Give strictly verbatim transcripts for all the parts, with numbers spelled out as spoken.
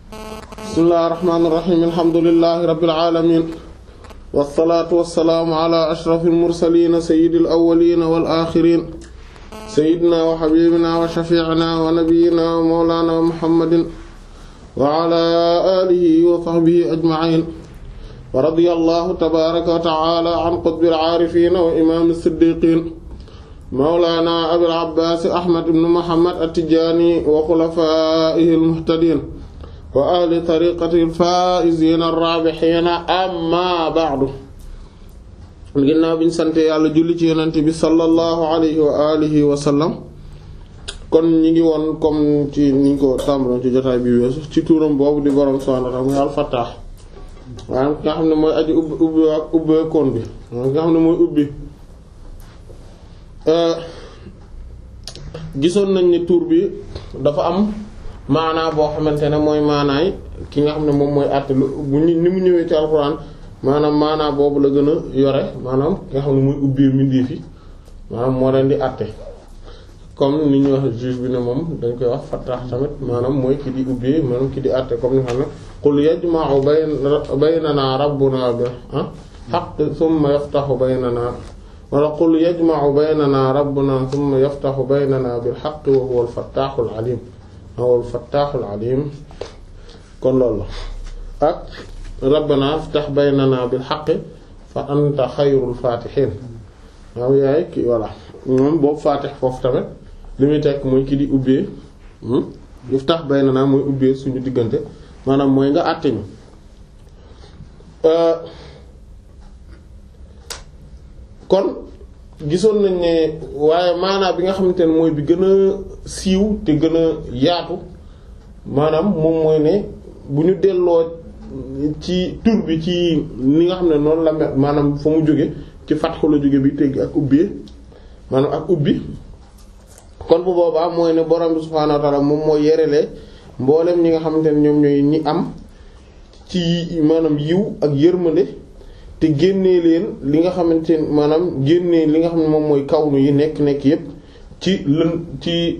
bismillahir rahmanir rahim alhamdulillahi rabbil alamin wassalaatu wassalaamu ala ashrafil mursaliin sayyidil awwaliin wal aaxiriin sayyidina wa habiibina wa shafii'ina wa nabiyyina wa mawlaana muhammadin wa ala aalihi wa sahbihi ajma'iin wa radiyallahu tabaaraka wa ta'aala an qutbil aarifiin wa imaamis siddiqiin mawlaana abil abbaas ahmad ibn muhammad at-tijaani wa xulafaa'ihil muhtadiin wa ahli tariiqatihil faa'iziina ar-raabihiina amma ba'du. ginnaaw bi ñu sant yàlla julli ci yonent bi sallallahu alayhi wa alihi wa sallam kon ñi ngi woon comme ci niñ ko tàmbaloon ci jotaay bi weesu ci turam boobu di borom subhaanahu wa ta'aala muy al-Fattaah maanaam ki nga xam ne mooy aji ubbi ubbi ak ubbeekoon bi maanaam ki nga xam ne mooy ubbi. gisoon nañ ne tur bi dafa am maanaa boo xamante ne mooy maanaay ki nga xam ne moom mooy àtte lu bu ni mu ñëwee ci alxuraan maanaam maanaa boobu la gën a yore maanaam ki nga xam ne muy ubbee mbindeef yi maanaam moo leen di àtte comme ni ñuy wax juge bi ne moom dañ koy wax fattaax tamit maanaam mooy ki di ubbee maanaam ki di àtte comme ni xam ne qul yajma'u baynana rabbuna bil haqq thumma yaftahu baynana wala qul yajma'u baynana rabbuna thumma yaftahu baynana bil haqqi wa huwa al fattahul alim wa huwa al fattahul alim kon loolu la ak rabbana iftah baynana bil haqqi fa anta xayrul fatihin waaw yaay ki voilà moom boobu fatih foofu tamit li muy tekk mooy ki di ubbee iftah baynana mooy ubbee suñu diggante maanaam mooy nga àtte ñu kon gisoon nañ ne waaye maanaam bi nga xamante ne mooy bi gën a siiw te gën a yaatu maanaam moom mooy ne bu ñu delloo ci tur bi ci ni nga xam ne noonu la mel maanaam fa mu jóge ci fatxu la jóge bi tegg ak ubbi maanaam ak ubbi kon bu boobaa mooy ne borom bi subhaanahu wa ta'ala moom mooy yerelee mboolem ñi nga xamante ne ñoom ñooy ñi am ci maanaam yiw ak yërmande te génnee leen li nga xamante ne maanaam génnee li nga xam ne moom mooy kawnu yi nekk nekk yépp ci lën ci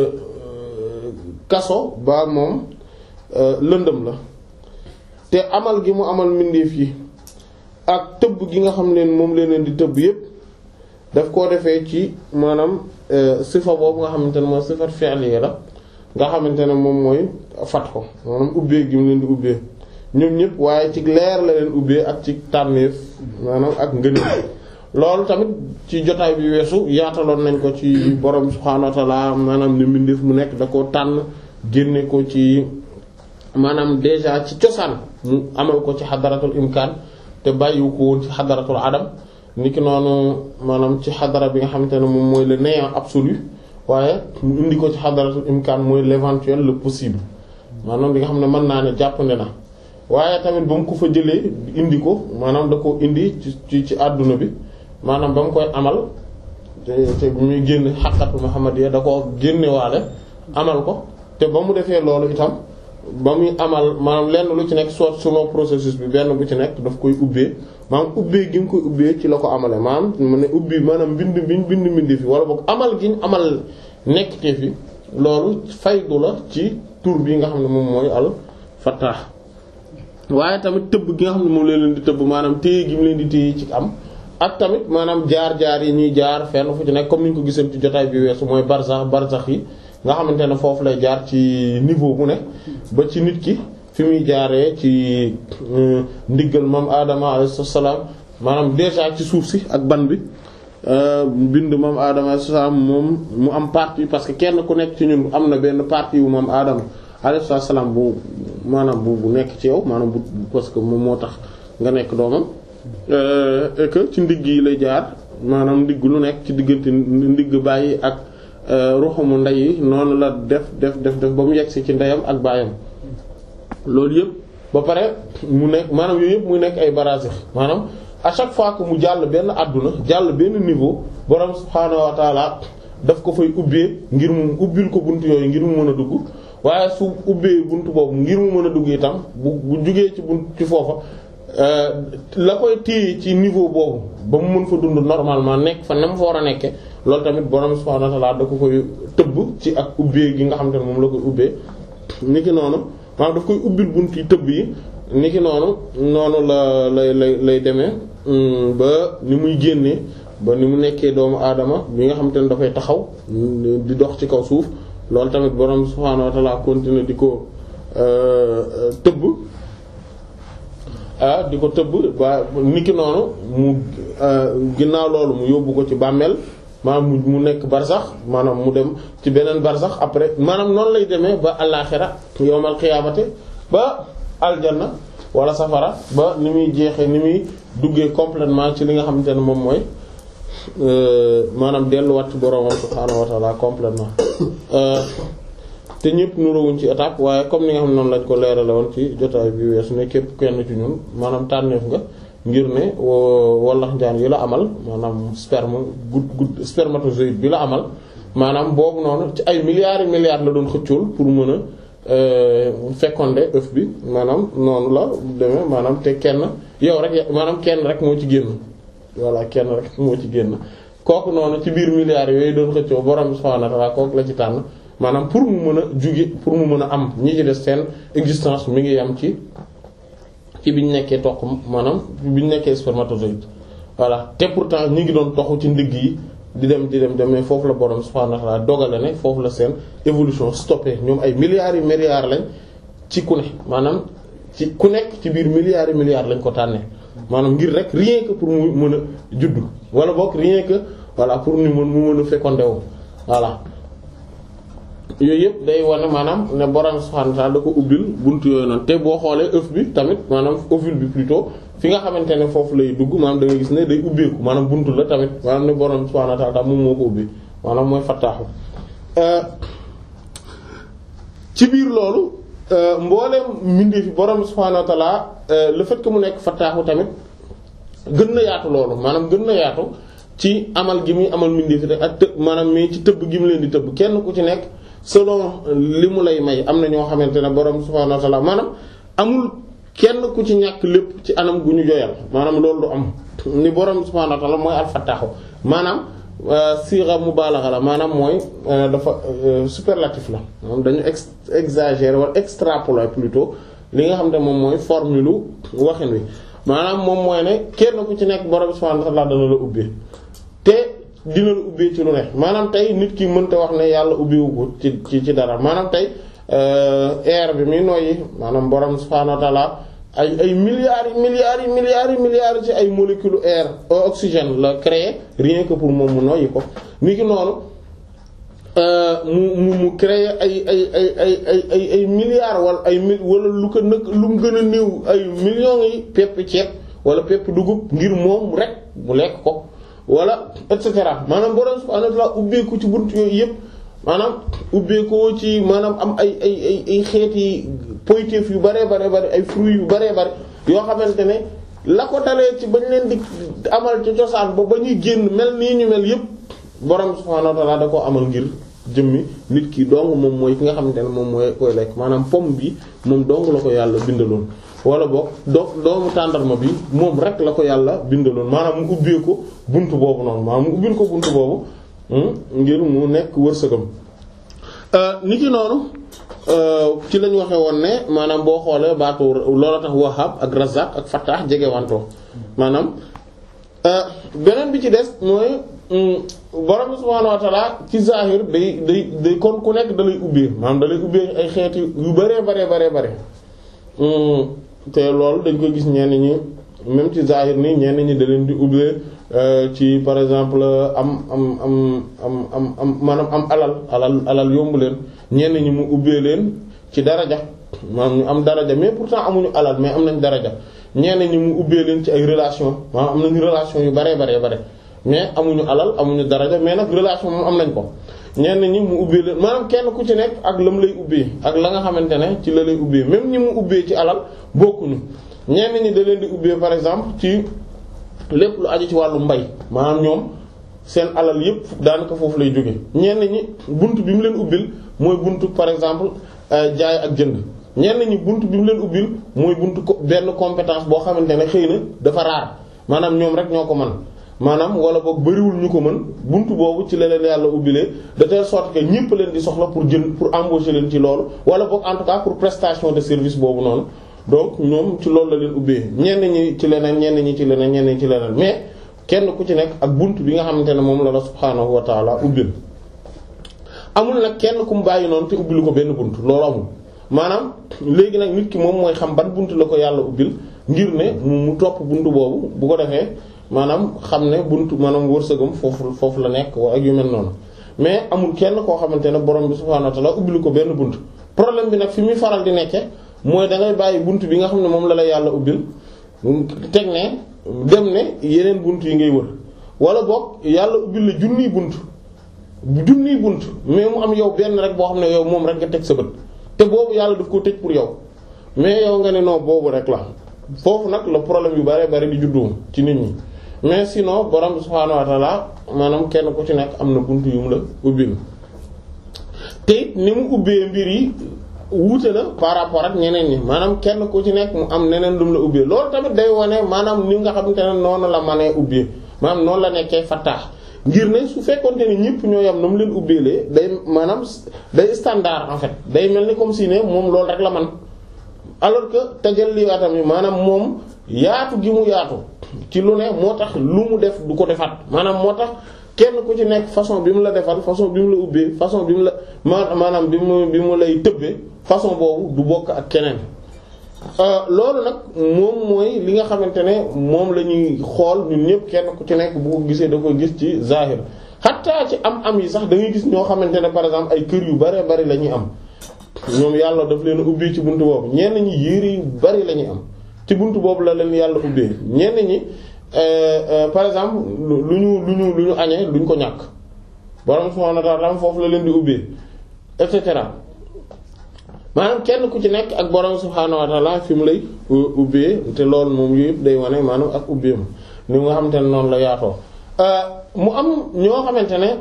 kaso ba moom lëndëm la te amal gi mu amal mbindeef yi ak tëbb gi nga xam ne moom leen di tëbb yépp daf koo defee ci maanaam sifa boobu nga xamante ne mooy sifat fi'liya la nga xamante ne moom mooy fatxo maanaam ubbee gi mu leen di ubbee ñoom ñëpp waaye ci leer la leen ubbee ak ci tànneef maanaam ak ngëneel loolu tamit ci jotaay bi weesu yaataloon nañ ko ci borom subhaanahu wa ta'ala maanaam ne mbindeef mu nekk da koo tànn génne ko ci maanaam déjà ci cosaan mu amal ko ci xadaratul imkaan te bàyyiwu ko woon ci xadaratul adam niki noonu maanaam ci xadara bi nga xamante ne moom mooy le néant absolu waaye mu indi ko ci xadaratul imkaan mooy l'éventuel le possible maanaam li nga xam ne mën naa ne jàppande na waaye tamit ba mu ko fa jëlee indi ko maanaam da ko indi ci ci ci àdduna bi maanaam ba mu koy amal te te bu muy génn xaqatu muhammadiyya da ko génnewaale amal ko te ba mu defee loolu itam ba muy amal maanaam lenn lu ci nekk soit selon processus bi benn bu ci nekk daf koy ubbee maanaam ubbee gi mu koy ubbee ci la ko amale maanaam mu ne ubbi maanaam bind biñ bind mbindi fi wala boog amal gi ñu amal nekkte fi loolu faydu la ci tur bi nga xam ne moom mooy al fattah waaye tamit tëbb gi nga xam ne moom leen di tëbb maanaam téye gi mu leen di téye ci am ak tamit maanaam jaar-jaar yi ñuy jaar fenn fu ci nekk comme ni ñu ko gisee ci jotaay bi weesu mooy barzax barzax yi nga xamante ne foofu lay jaar ci niveau bu ne ba ci nit ki fi muy jaaree ci ndiggal maam Adama alayhi salaam maanaam déjà ci suuf si ak ban bi bind maam Adama alayhi salaam moom mu am partie parce que kenn ku nekk ci ñun am na benn partie wu maam Adama alayhi salaam bu maanaam bu bu nekk ci yow maanaam bu parce que moom moo tax nga nekk doomam et que ci ndigg yi lay jaar maanaam ndigg lu nekk ci diggante ndigg bàyyi ak ruxumu ndey yi noonu la def def def def ba mu yegsi ci ndeyam ak baayam loolu yëpp ba pare mu nekk maanaam yooyu yëpp muy nekk ay barasix maanaam à chaque fois que mu jàll benn àdduna jàll benn niveau borom subhaanahu wa taala daf ko fay ubbee ngir mu ubbil ko bunt yooyu ngir mu mën a dugg waaye su ubbee bunt boobu ngir mu mën a dugg itam bu bu jugee ci bunt ci foofa la koy téye ci niveau boobu ba mu mën fa dund normalement nekk fa na mu fa war a nekke loolu tamit borom subhaanahu wa ta'aala da ko koy tëbb ci ak ubbee gi nga xam te ne moom la koy ubbee niki noonu maanaam daf koy ubbil bunt yi tëbb yi niki noonu noonu la lay lay lay demee ba ni muy génnee ba ni mu nekkee doomu aadama bi nga xamante ne dafay taxaw di dox ci kaw suuf loolu tamit borom subhaanahu wa ta'ala continuer di ko tëbb ah di ko tëbb ba niki noonu mu ginnaaw loolu mu yóbbu ko ci bàmmeel maanaam mu nekk barsax maanaam mu dem ci beneen barsax après maanaam noonu lay demee ba àllaaxira yawmal qiyaamati ba aljanna wala safara ba ni muy jeexee ni muy duggee complètement ci li nga xamante ne moom mooy maanaam delluwaat ci boroomam subhaanahu wa ta'ala complètement te ñëpp nuroowuñ ci étape waaye comme ni nga xam ne noonu lañ ko leerale woon ci jotaay bi weesu ne képp kenn ci ñun maanaam tànneef nga ngir ne wallax njaan yi la amal maanaam sperme gud gud spermatozoïde bi la amal maanaam boobu noonu ci ay milliards et milliards la doon xëccool pour mën a féconder œuf bi maanaam noonu la demee maanaam te kenn yow rek maanaam kenn rek moo ci génn voilà kenn rek moo ci génn kooku noonu ci biir milliards yooyu doon xëccoo borom subhaanahu wa ta'aala kooku la ci tànn maanaam pour mu mën a juge pour mu mën a am ñi ci des seen existence mi ngi yam ci ci biñ nekkee toq maanaam biñ nekkee spermatozoïde voilà te pourtant ñi ngi doon toxu ci ndigg yi di dem di dem dem mais foofu la borom subhaanahu wa ta'aala dogale ne foofu la seen évolution stoppé ñoom ay milliards yi milliards lañ ci ku ne maanaam ci ku nekk ci biir milliards yi milliards lañ ko tànnee maanaam ngir rek rien que pour mu mën a juddu wala boog rien que voilà pour ñu mën mu mën a fécondé wu voilà yooyu yëpp day wane maanaam ne borom subhaanahu wa ta'aala da ko ubbil buntu yooyu noonu te boo xoolee œuf bi tamit maanaam ovule bi plutôt fi nga xamante ne foofu lay dugg maanaam da nga gis ne day ubbeeku maanaam buntu la tamit maanaam ne borom subhaanahu wa ta'aala moom moo ko ubbi maanaam mooy fattaaxu ci biir loolu mbooleem mbindeef fi borom subhaanahu wa ta'aala le fait que mu nekk fattaaxu tamit gën na yaatu loolu maanaam gën na yaatu ci amal gi muy amal mbindeef rek ak të maanaam mais ci tëbb gi mu leen di tëbb kenn ku ci nekk selon li mu lay may am na ñoo xamante ne borom subhaanahu wa ta'aala maanaam amul kenn ku ci ñàkk lépp ci anam gu ñu joyal maanaam loolu du am ni borom subhaanahu wa ta'aala mooy al-fattaahu maanaam siira mubaalaxa la maanaam mooy dafa superlatif la maanaam dañu ex exagérer wala extrapoler plutôt li nga xam ne moom mooy formule waxin wi maanaam moom mooy ne kenn ku ci nekk borom subhaanahu wa ta'aala dana la ubbee te dina la ubbee ci lu ne maanaam tey nit ki mënta wax ne yàlla ubbiwu ko ci ci ci dara maanaam tey air bi muy noyyi maanaam borom subhaanahu wa ta'aala ay ay milliards yi milliards yi milliards yi milliards ci ay molécules air oxygène la créé rien que pour moom mu noyyi ko ni ki noonu mu mu mu créé ay ay ay ay ay ay ay milliards wala ay mil wala lu ko nëkk lu mu gën a néew ay millions yi pepp ceeb wala pepp dugub ngir moom rek mu lekk ko wala et cetera maanaam borom subhaanahu wa ta'aala ubbeeku ci buntu yooyu yëpp maanaam ubbeekoo ci maanaam am ay ay ay ay xeeti poyteef yu bare bare bare ay fruits yu bare bare yoo xamante ne la ko dalee ci bañ leen di amal ci cosaan ba ba ñuy génn mel nii ñu mel yëpp borom subhaanahu wa ta'aala da koo amal ngir jëmmi nit ki dong moom mooy ki nga xamante ne moom mooy koy lekk maanaam pomme bi moom dong la ko yàlla bindaloon wala boog do doomu tàndarma bi moom rek la ko yàlla bindaloon maanaam mu ubbee ko buntu boobu noonu maanaam mu ubbil ko buntu boobu ngir mu nekk wërsëgam ni ki noonu ci lañ waxe woon ne maanaam boo xoolee baatu loola tax Wahhab ak Razzaq ak Fattah jege wantoo maanaam beneen bi ci des mooy borom subhaanahu wa ta'aala ci zahir day day day kon ku nekk da lay ubbee maanaam da lay ubbee ay xeeti yu bare bare bare bare te loolu dañ koy gis ñenn ñi même ci zahir nii ñenn ñi da leen di ubbee ci par exemple am am am am am am maanaam am alal alal alal yomb leen ñenn ñi mu ubbee leen ci daraja maanaam ñu am daraja mais pourtant amuñu alal mais am nañ daraja ñenn ñi mu ubbee leen ci ay relation maanaam am nañu relation yu bare bare bare mais amuñu alal amuñu daraja mais nag relation moom am nañ ko ñenn ñi mu ubbee leen maanaam kenn ku ci nekk ak lam lay ubbee ak la nga xamante ne ci la lay ubbee même ñi mu ubbee ci alal bokkuñu ñenn ñi da leen di ubbee par exemple ci lépp lu aju ci wàllu mbay maanaam ñoom seen alal yépp daanaka foofu lay jóge ñenn ñi bunt bi mu leen ubbil mooy buntu par exemple jaay ak jënd ñenn ñi bunt bi mu leen ubbil mooy buntu benn compétence boo xamante ne xëy na dafa raar maanaam ñoom rek ñoo ko mën maanaam wala boog bariwul ñu ko mën buntu boobu ci la leen yàlla ubbilee de telle sorte que ñépp leen di soxla pour jël pour embaucher leen ci loolu wala boog en tout cas pour prestation de service boobu noonu donc ñoom ci loolu la leen ubbee ñenn ñi ci leneen ñenn ñi ci leneen ñenn ñi ci leneen mais kenn ku ci nekk ak buntu bi nga xamante ne moom la la subhaanahu wa taala ubbil amul nag kenn ku mu bàyyi noonu te ubbil ko benn buntu loolu amul maanaam léegi nag nit ki moom mooy xam ban buntu la ko yàlla ubbil ngir ne mu topp buntu boobu bu ko defee maanaam xam ne buntu maanaam wërsëgam foofu foofu la nekk ak yu mel noonu mais amul kenn koo xamante ne borom bi subhaanahu wa ta'ala ubbil ko benn buntu problème bi nag fi muy faral di nekke mooy da ngay bàyyi buntu bi nga xam ne moom la la yàlla ubbil teg ne dem ne yeneen buntu yi ngay wër wala boog yàlla ubbil la junniy buntu junniy buntu mais mu am yow benn rek boo xam ne yow moom rek nga teg sa bët te boobu yàlla daf koo tëj pour yow mais yow nga ne non boobu rek la foofu nag la problème yu bare bare di juddu ci nit ñi mais sinon borom subhaanahu wa ta'ala maanaam kenn ku ci nekk am na buntu yu mu la ubbil te it ni mu ubbee mbir yi wuute na par rapport ak ñeneen ñi maanaam kenn ku ci nekk mu am neneen lu mu la ubbee loolu tamit day wane maanaam ni nga xamante ne noonu la mënee ubbee maanaam noonu la nekkee fattaax ngir ne su fekkonte ni ñëpp ñoo yam na mu leen ubbeelee day maanaam day standard en fait day mel ni comme si ne moom loolu rek la man alors que tajalliwaatam yi maanaam moom yaatu gi mu yaatu ci lu ne moo tax lu mu def du ko defaat maanaam moo tax kenn ku ci nekk façon bi mu la defal façon bi mu la ubbee façon bi mu la maanaam bi mu bi mu lay tëbbee façon boobu du bokk ak keneen loolu nag moom mooy li nga xamante ne moom la ñuy xool ñun ñëpp kenn ku ci nekk bu ko gisee da koy gis ci zahir xataa ci am-am yi sax da ngay gis ñoo xamante ne par exemple ay kër yu bare bari la ñuy am ñoom yàlla daf leen ubbi ci buntu boobu ñenn ñi yére yu bari la ñuy am ci buntu boobu la leen yàlla ubbee ñenn ñi par exemple lu ñu lu ñu lu ñu añee duñ ko ñàkk borom subhanahu wa ta'ala foofu la leen di ubbee et cetera maanaam kenn ku ci nekk ak borom subhanahu wa ta'ala fi mu lay ubbee te loolu moom yëpp day wane maanaam ak ubbeem ni nga xamante ne noonu la yaatoo mu am ñoo xamante ne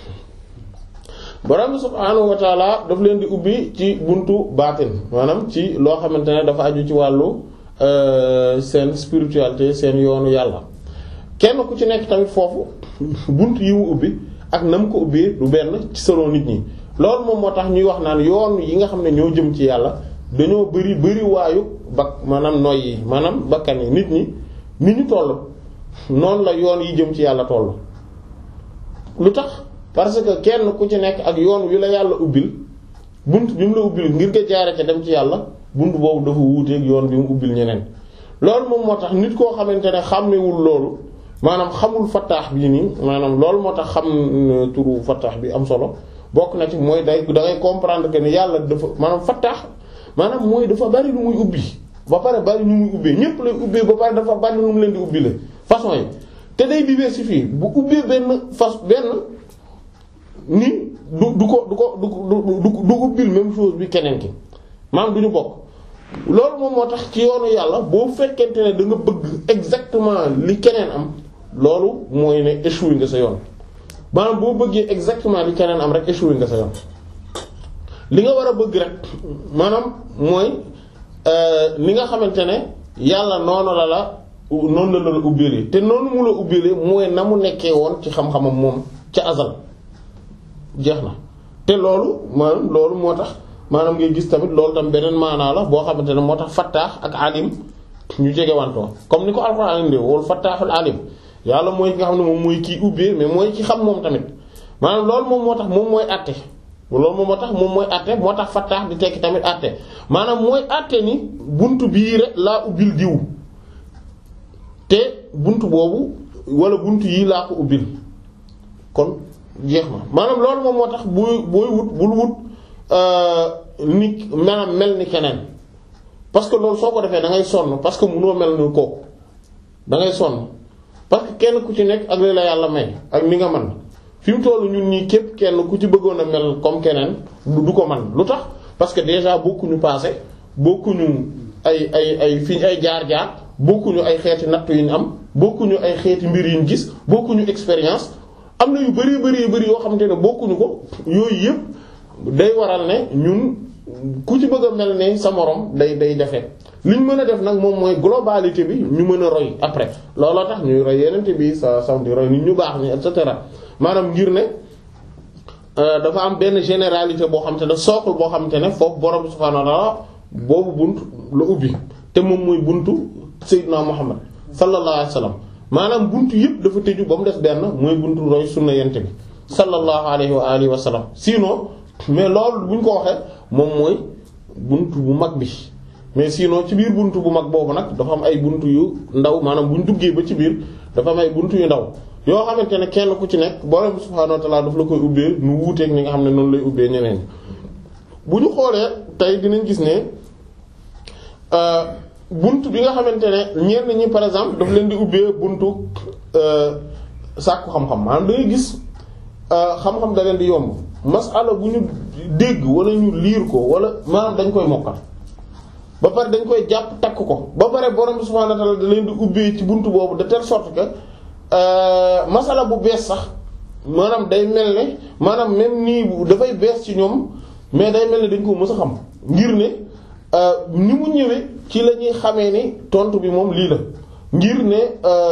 borom subhanahu wa ta'ala daf leen di ubbi ci buntu baatin maanaam ci loo xamante ne dafa aju ci wàllu seen spiritualité seen yoonu yàlla kenn ku ci nekk tamit foofu buntu yi mu ubbi ak na mu ko ubbee du benn ci selon nit ñi. loolu moom moo tax ñuy wax naan yoon yi nga xam ne ñoo jëm ci yàlla dañoo bari bari waayu bak maanaam noy yi maanaam bakkan yi nit ñi ni ñu toll noonu la yoon yi jëm ci yàlla toll. lu tax parce que kenn ku ci nekk ak yoon wi la yàlla ubbil bunt bi mu la ubbil ngir nga jaare ca dem ci yàlla bunt boobu dafa wuuteeg yoon bi mu ubbil ñeneen. loolu moom moo tax nit koo xamante ne xàmmewul loolu maanaam xamul fattaax bii nii maanaam loolu moo tax xam turu fattaax bi am solo. bokk na ci mooy day da ngay comprendre que ni yàlla dafa maanaam fattaax maanaam mooy dafa bari lu muy ubbi ba pare bari ñu muy ubbee ñépp lay ubbee ba pare dafa bari lu mu leen di ubbile façon yi te day diversifier bu ubbee benn fas benn ni du du ko du ko du du du ubbil même chose bi keneen ki maanaam du ñu bokk loolu moom moo tax ci yoonu yàlla boo fekkente ne da nga bëgg exactement li keneen am loolu mooy ne échoué nga sa yoon maanaam boo bëggee exactement li keneen am rek échoué nga sa yoon li nga war a bëgg rek maanaam mooy li nga xamante ne yàlla noonu la la noonu la la ubbeelee te noonu mu la ubbeelee mooy na mu nekkee woon ci xam-xamam moom ca azal jeex na te loolu maanaam loolu moo tax maanaam ngay gis tamit loolu tam beneen maanaa la boo xamante ne moo tax fattaax ak alim ñu jege wantoo comme ni ko Alxuraan indi wal fattaaxul alim yàlla mooy ki nga xam ne moom mooy kii ubbee mais mooy ki xam moom tamit maanaam loolu moom moo tax moom mooy àtte loolu moom moo tax moom mooy àtte moo tax fattaax di tekki tamit àtte maanaam mooy àtte ni buntu bii rek laa ubbil diw te buntu boobu wala buntu yii laa ko ubbil kon jeex na maanaam loolu moom moo tax booy booy wut bul wut ni maanaam mel ni keneen parce que loolu soo ko defee da ngay sonn parce que mënoo mel ni kooku da ngay sonn parce que kenn ku ci nekk ak li la yàlla may ak ni nga man fi mu tollu ñun ñii képp kenn ku ci bëggoon a mel comme keneen du ko man lu tax parce que déjà bokkuñu passé bokkuñu ay ay ay fi ay jaar-jaar bokkuñu ay xeeti natt yu ñu am bokkuñu ay xeeti mbir yu ñu gis bokkuñu expérience am na yu bari bari bari yoo xamante ne bokkuñu ko yooyu yëpp day waral ne ñun ku ci bëgg a mel ne sa morom day day jafe li ñu mën a def nag moom mooy globalité bi ñu mën a roy après looloo tax ñuy roy yenente bi sa saw di roy nit ñu baax ni et cetera maanaam ngir ne dafa am benn généralité boo xam te ne socle boo xam te ne foofu borom subhaanahu wa ta'ala boobu bunt la ubbi te moom mooy buntu Seydina Muhammad sallallahu alayhi wa sallam maanaam buntu yëpp dafa tëju ba mu des benn mooy buntu roy sunna yente bi sallallahu alayhi wa alihi wa sallam sinon mais loolu bu ñu ko waxee moom mooy buntu bu mag bi mais sinon ci biir buntu bu mag boobu nag dafa am ay buntu yu ndaw maanaam bu ñu duggee ba ci biir dafa am ay buntu yu ndaw yoo xamante ne kenn ku ci nekk borom subhaanahu wa ta'ala daf la koy ubbee nu wuuteeg ni nga xam ne noonu lay ubbee ñeneen bu ñu xoolee tey dinañ gis ne buntu bi nga xamante ne ñenn ñi par exemple daf leen di ubbee buntu sàkku xam-xam maanaam da ngay gis xam-xam da leen di yomb masala bu ñu dégg wala ñu liir ko wala maanaam dañ koy mokkal ba pare dañ koy jàpp takk ko ba pare borom subhaanahu wa ta'ala da leen di ubbee ci buntu boobu de telle sorte que masala bu bees sax maanaam day mel ne maanaam même nii dafay bees ci ñoom mais day mel ne dañ ko mës a xam ngir ne ni mu ñëwee ci la ñuy xamee ni tontu bi moom lii la ngir ne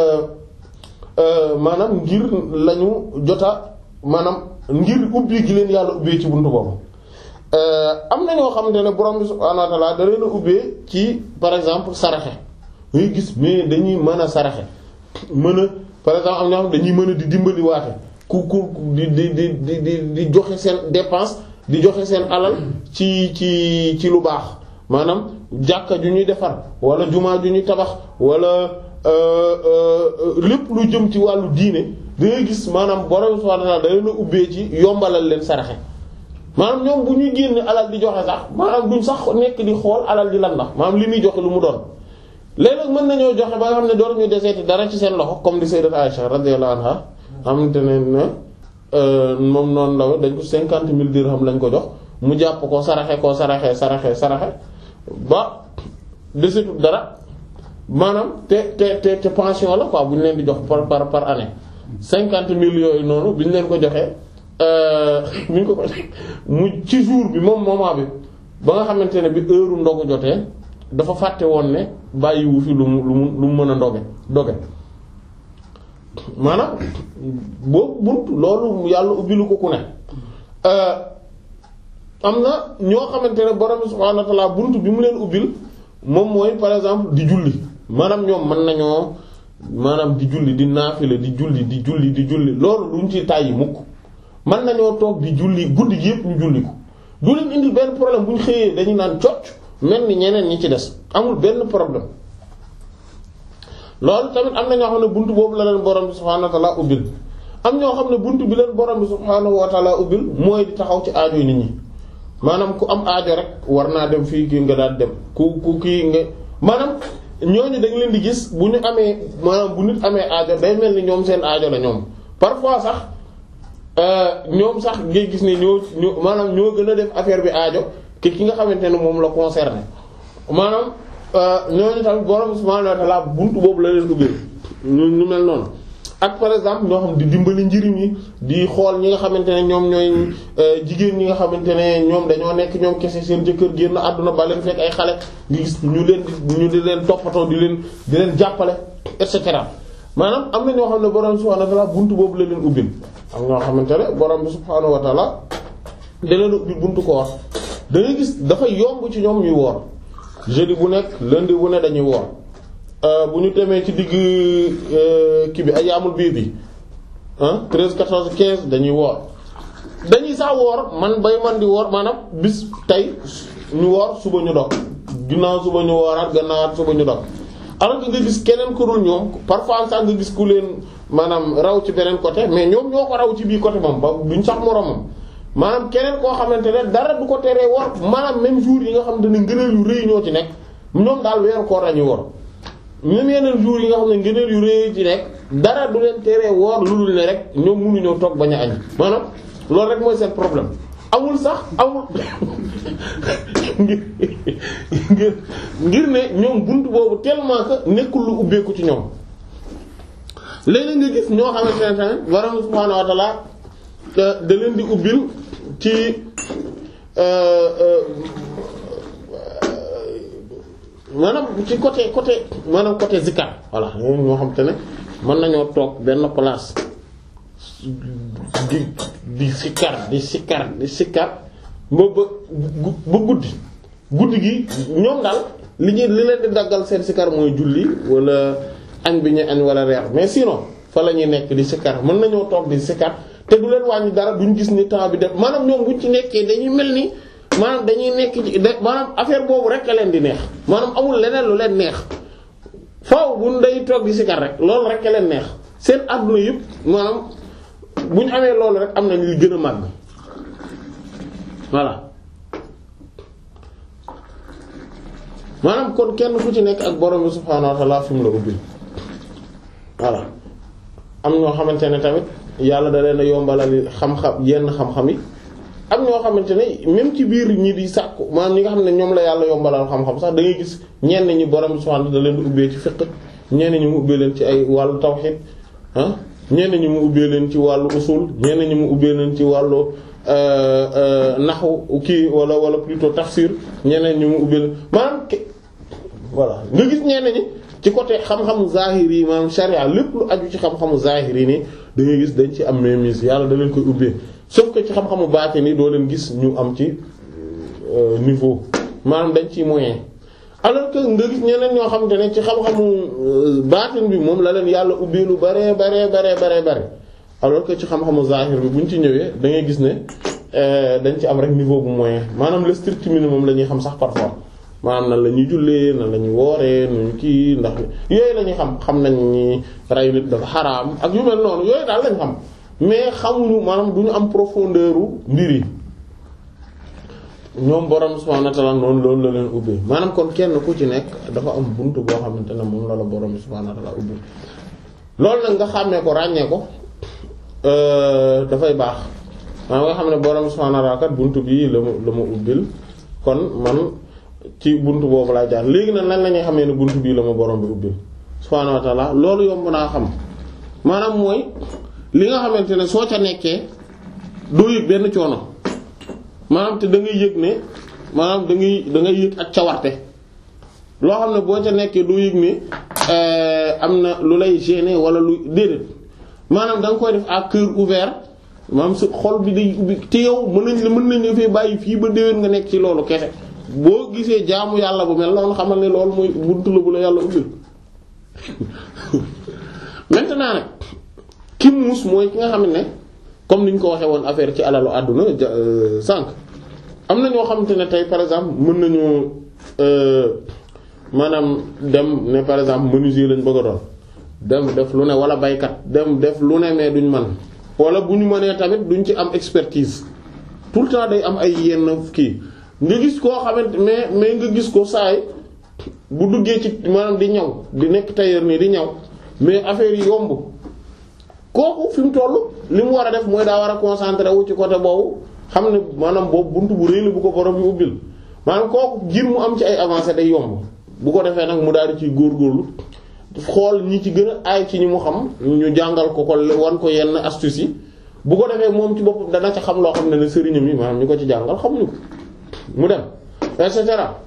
maanaam ngir lañu jota maanaam ngir ubbi gi leen yàlla ubbee ci buntu boobu am na ñoo xamante ne borom bi subhaanahu wa ta'ala da leen a ubbee ci par exemple saraxe ngay gis mais dañuy mën a saraxe mën a par exemple am ñoo xam dañuy mën a di dimbali waate ku ku di di di di di joxe seen dépense di joxe seen alal ci ci ci lu baax maanaam jàkka ju ñuy defar wala jumaa ju ñuy tabax wala lépp lu jëm ci wàllu diine dangay gis maanaam borom subhaanahu wa ta'ala da leen a ubbee ci yombalal leen saraxe maanaam ñoom bu ñuy génn alal di joxe sax maanaam duñ sax nekk di xool alal di lan la maanaam li muy joxe lu mu doon léeg-léeg mën nañoo joxe ba nga xam ne doon ñu deseeti dara ci seen loxo comme di sayyidat Aisha radiyallahu anha xamante ne ne moom noonu la dañ ko cinquante mille dirham lañ ko jox mu jàpp ko saraxe ko saraxe saraxe saraxe ba deseetu dara maanaam te te te te pension la quoi bu ñu leen di jox par par par année cinquante mille yooyu noonu bi ñu leen ko joxee bi ñu ko ko mu ci jour bi moom moment bi ba nga xamante ne bi heure ndogu jotee dafa fàtte woon ne bàyyiwu fi lu mu lu mu lu mu mën a ndoge doge maanaam boobu bunt loolu yàlla ubbilu ko ku ne am na ñoo xamante ne borom subhaanahu wa ta'ala bunt bi mu leen ubbil moom mooy par exemple di julli maanaam ñoom mën nañoo maanaam di julli di naafila di julli di julli di julli loolu duñ ci tàyyi mukk mën nañoo toog di julli guddi gi yëpp ñu julli ko du leen indil benn problème bu ñu xëyee dañu naan cocc mel ni ñeneen ñi ci des amul benn problème loolu tamit am na ñoo xam ne buntu boobu la leen borom bi subhaanahu wa ta'ala ubbil am ñoo xam ne buntu bi leen borom bi subhaanahu wa ta'ala ubbil mooy di taxaw ci aajo nit ñi maanaam ku am aajo rek war naa dem fii kii nga daal dem ku ku kii nga maanaam ñooñu dañ leen di gis bu ñu amee maanaam bu nit amee aajo day mel ni ñoom seen aajo la ñoom parfois sax ñoom sax ngay gis ne ñoo ñoo maanaam ñoo gën a def affaire bi aajo ki ki nga xamante ne moom la concerné maanaam ñooñu tamit borom subhaanahu wa ta'ala buntu boobu la leen ubbee ñu ñu mel noonu ak par exemple ñoo xam di dimbali njëriñ yi di xool ñi nga xamante ne ñoom ñooy jigéen ñi nga xamante ne ñoom dañoo nekk ñoom kese seen jëkkër génn àdduna ba leen fekk ay xale di gis ñu leen di ñu di leen toppatoo di leen di leen jàppale et cetera maanaam am na ñoo xam ne borom subhaanahu wa ta'ala buntu boobu la leen ubbil am ñoo xamante ne borom bi subhaanahu wa ta'ala da leen ubbil buntu ko wax da ngay gis dafa yomb ci ñoom ñuy woor jeudi bu nekk lundi bu ne dañuy woor bu ñu demee ci digg kii bi ay amul biir bi ah treize quatorze quinze dañuy woor dañuy sax woor man bay man di woor maanaam bis tey ñu woor suba ñu dog ginnaaw suba ñu wooraat gannaawaat suba ñu dog alors que nga gis keneen ku dul ñoom parfois sax nga gis ku leen maanaam raw ci beneen côté mais ñoom ñoo ko raw ci biir côté moom ba duñ sax moromam maanaam keneen koo xamante ne dara du ko teree woor maanaam même jour yi nga xamante ne ngëneel yu rëy ñoo ci nekk ñoom daal weeru koor lañuy woor même yeneen jour yi nga xam ne ngëneel yu rëy ci nekk dara du leen teree woor lu dul ne rek ñoom mënuñoo toog bañ a añ maanaam loolu rek mooy seen problème amul sax amul ngir ngir ngir ne ñoom buntu boobu tellement que nekkul lu ubbeeku ci ñoom léeg-léeg nga gis ñoo xamante ne tamit borom subhaanahu wa ta'ala da leen di ubbil ci maanaam ci côté côté maanaam côté zikar voilà ñoo xam te ne mën nañoo toog benn place di di sikar di sikar di sikar ba ba ba guddi guddi gi ñoom daal li ñuy li leen di daggal seen sikar mooy julli wala añ bi ñu añ wala reer mais sinon fa la ñuy nekk di sikar mën nañoo toog di sikar te du leen wàññi dara duñ gis ni temps bi def maanaam ñoom buñ ci nekkee dañuy mel ni maanaam dañuy nekk ci maanaam affaire boobu rek a leen di neex maanaam amul leneen lu leen neex faaw bu day toog di sikar rek loolu rek a leen neex seen àdduna yëpp maanaam bu ñu amee loolu rek am nañ li gën a màgg voilà maanaam kon kenn ku ci nekk ak borom bi subhaanahu wa ta'ala fi mu la ubbi voilà am ñoo xamante ne tamit yàlla da leen a yombalal xam-xam yenn xam-xam yi am ñoo xamante ne même ci biir ñi di sàkku maanaam ñi nga xam ne ñoom la yàlla yombalal xam-xam sax da ngay gis ñenn ñi borom bi subhaanahu da leen di ubbee ci fiqh ñenn ñi mu ubbee leen ci ay wàllu tawhid ah ñenn ñi mu ubbee leen ci wàllu usul ñenn ñi mu ubbee leen ci wàllu naxu kii wala wala plutôt tafsir ñeneen ñi mu ubbee leen maanaam voilà nga gis ñenn ñi ci côté xam-xamu zahiri yi maanaam sharia lépp lu aju ci xam-xamu zahiri yi nii da ngay gis dañ ci am mainmise yàlla da leen koy ubbee sauf que ci xam-xamu baatin yi doo leen gis ñu am ci niveau maanaam dañ ci moyen alors que nga gis ñeneen ñoo xamante ne ci xam-xamu baatin bi moom la leen yàlla ubbee lu bare bare bare bare bare alors que ci xam-xamu zahir bi buñ ci ñëwee da ngay gis ne dañ ci am rek niveau bu moyen maanaam le strict minimum la ñuy xam sax parfois maanaam nan la ñuy jullee nan la ñuy wooree nu kii ndax yooyu la ñuy xam xam nañ ni rey nit dafa xaraam ak yu mel noonu yooyu daal lañ xam mais xamuñu maanaam du ñu am profondeur u mbir yi ñoom borom subhanahu wa ta'ala noonu loolu la leen ubbee maanaam kon kenn ku ci nekk dafa am buntu boo xamante ne moom la la borom subhanahu wa ta'ala ubbee loolu nag nga xàmmee ko ràññee ko dafay baax maanaam nga xam ne borom subhanahu wa ta'ala kat buntu bii la ma la ma ubbil kon man ci buntu boobu laa jaar léegi nag nan la ñuy xamee ne buntu bii la ma borom bi ubbil subhanahu wa ta'ala loolu yomb naa xam maanaam mooy li nga xamante ne soo ca nekkee doo yëg benn coono. maanaam te da ngay yëg ne maanaam da ngay da ngay yëg ak cawarte loo xam ne boo ca nekkee doo yëg ne am na lu lay gêner wala lu déedéet maanaam da nga koy def à cœur ouvert maanaam sa xol bi day ubbi te yow mën nañ la mën nañ la fee bàyyi fii ba déwén nga nekk ci loolu kese boo gisee jaamu yàlla bu mel noonu xamal ne loolu mooy buntu la bu la yàlla ubbil maintenant nag ki muus mooy ki nga xam ne. comme ni ñu ko waxee woon affaire ci alalu àdduna sànq am na ñoo xamante ne tey par exemple mën nañu maanaam dem ne par exemple menuisier lañ bëgg a doon dem def lu ne wala baykat dem def lu ne mais duñ man wala bu ñu mënee tamit duñ ci am expertise tout le temps day am ay yenn kii nga gis koo xamante mais mais nga gis ko saay bu duggee ci maanaam di ñaw di nekk tailleur nii di ñaw mais affaire yi yomb kooku fi mu toll li mu war a def mooy daa war a concentré wu ci côté boobu xam ne maanaam boobu buntu bu réy la bu ko borom bi ubbil maanaam kooku ngir mu am ci ay avancé day yomb bu ko defee nag mu daal di ciy góorgóorlu xool ñi ci gën a aay ci ñi mu xam ñu jàngal ko ko wan ko yenn astuces yi bu ko defee moom ci boppam dana ca xam loo xam ne ne sëriñam yi maanaam ñu ko ci jàngal xamuñu ko mu dem et cetera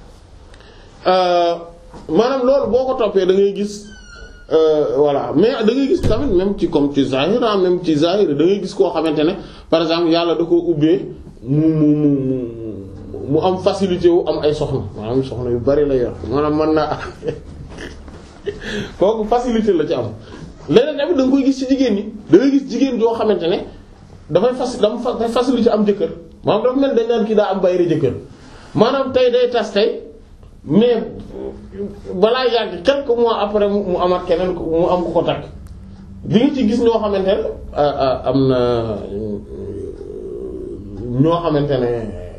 maanaam loolu boo ko toppee da ngay gis. Euh, voilà mais da ngay gis tamit même ci comme ci zahir même ci zahir da ngay gis koo xamante ne par exemple yàlla da ko ubbee mu mu mu mu am facilité wu am ay soxna maanaam soxna yu bari la yor maanaam mën naa kooku facilité la ci am. leneen tamit da nga koy gis ci jigéen ñi da ngay gis jigéen joo xamante ne dafay fas dafay facilité am jëkkër maanaam dafa mel dañ naan kii daa am bayre jëkkër maanaam tey day tas tey. mais balaa yàgg quelques mois après mu amat keneen mu am ku ko takk di nga ci gis ñoo xamante ne am na ñoo xamante ne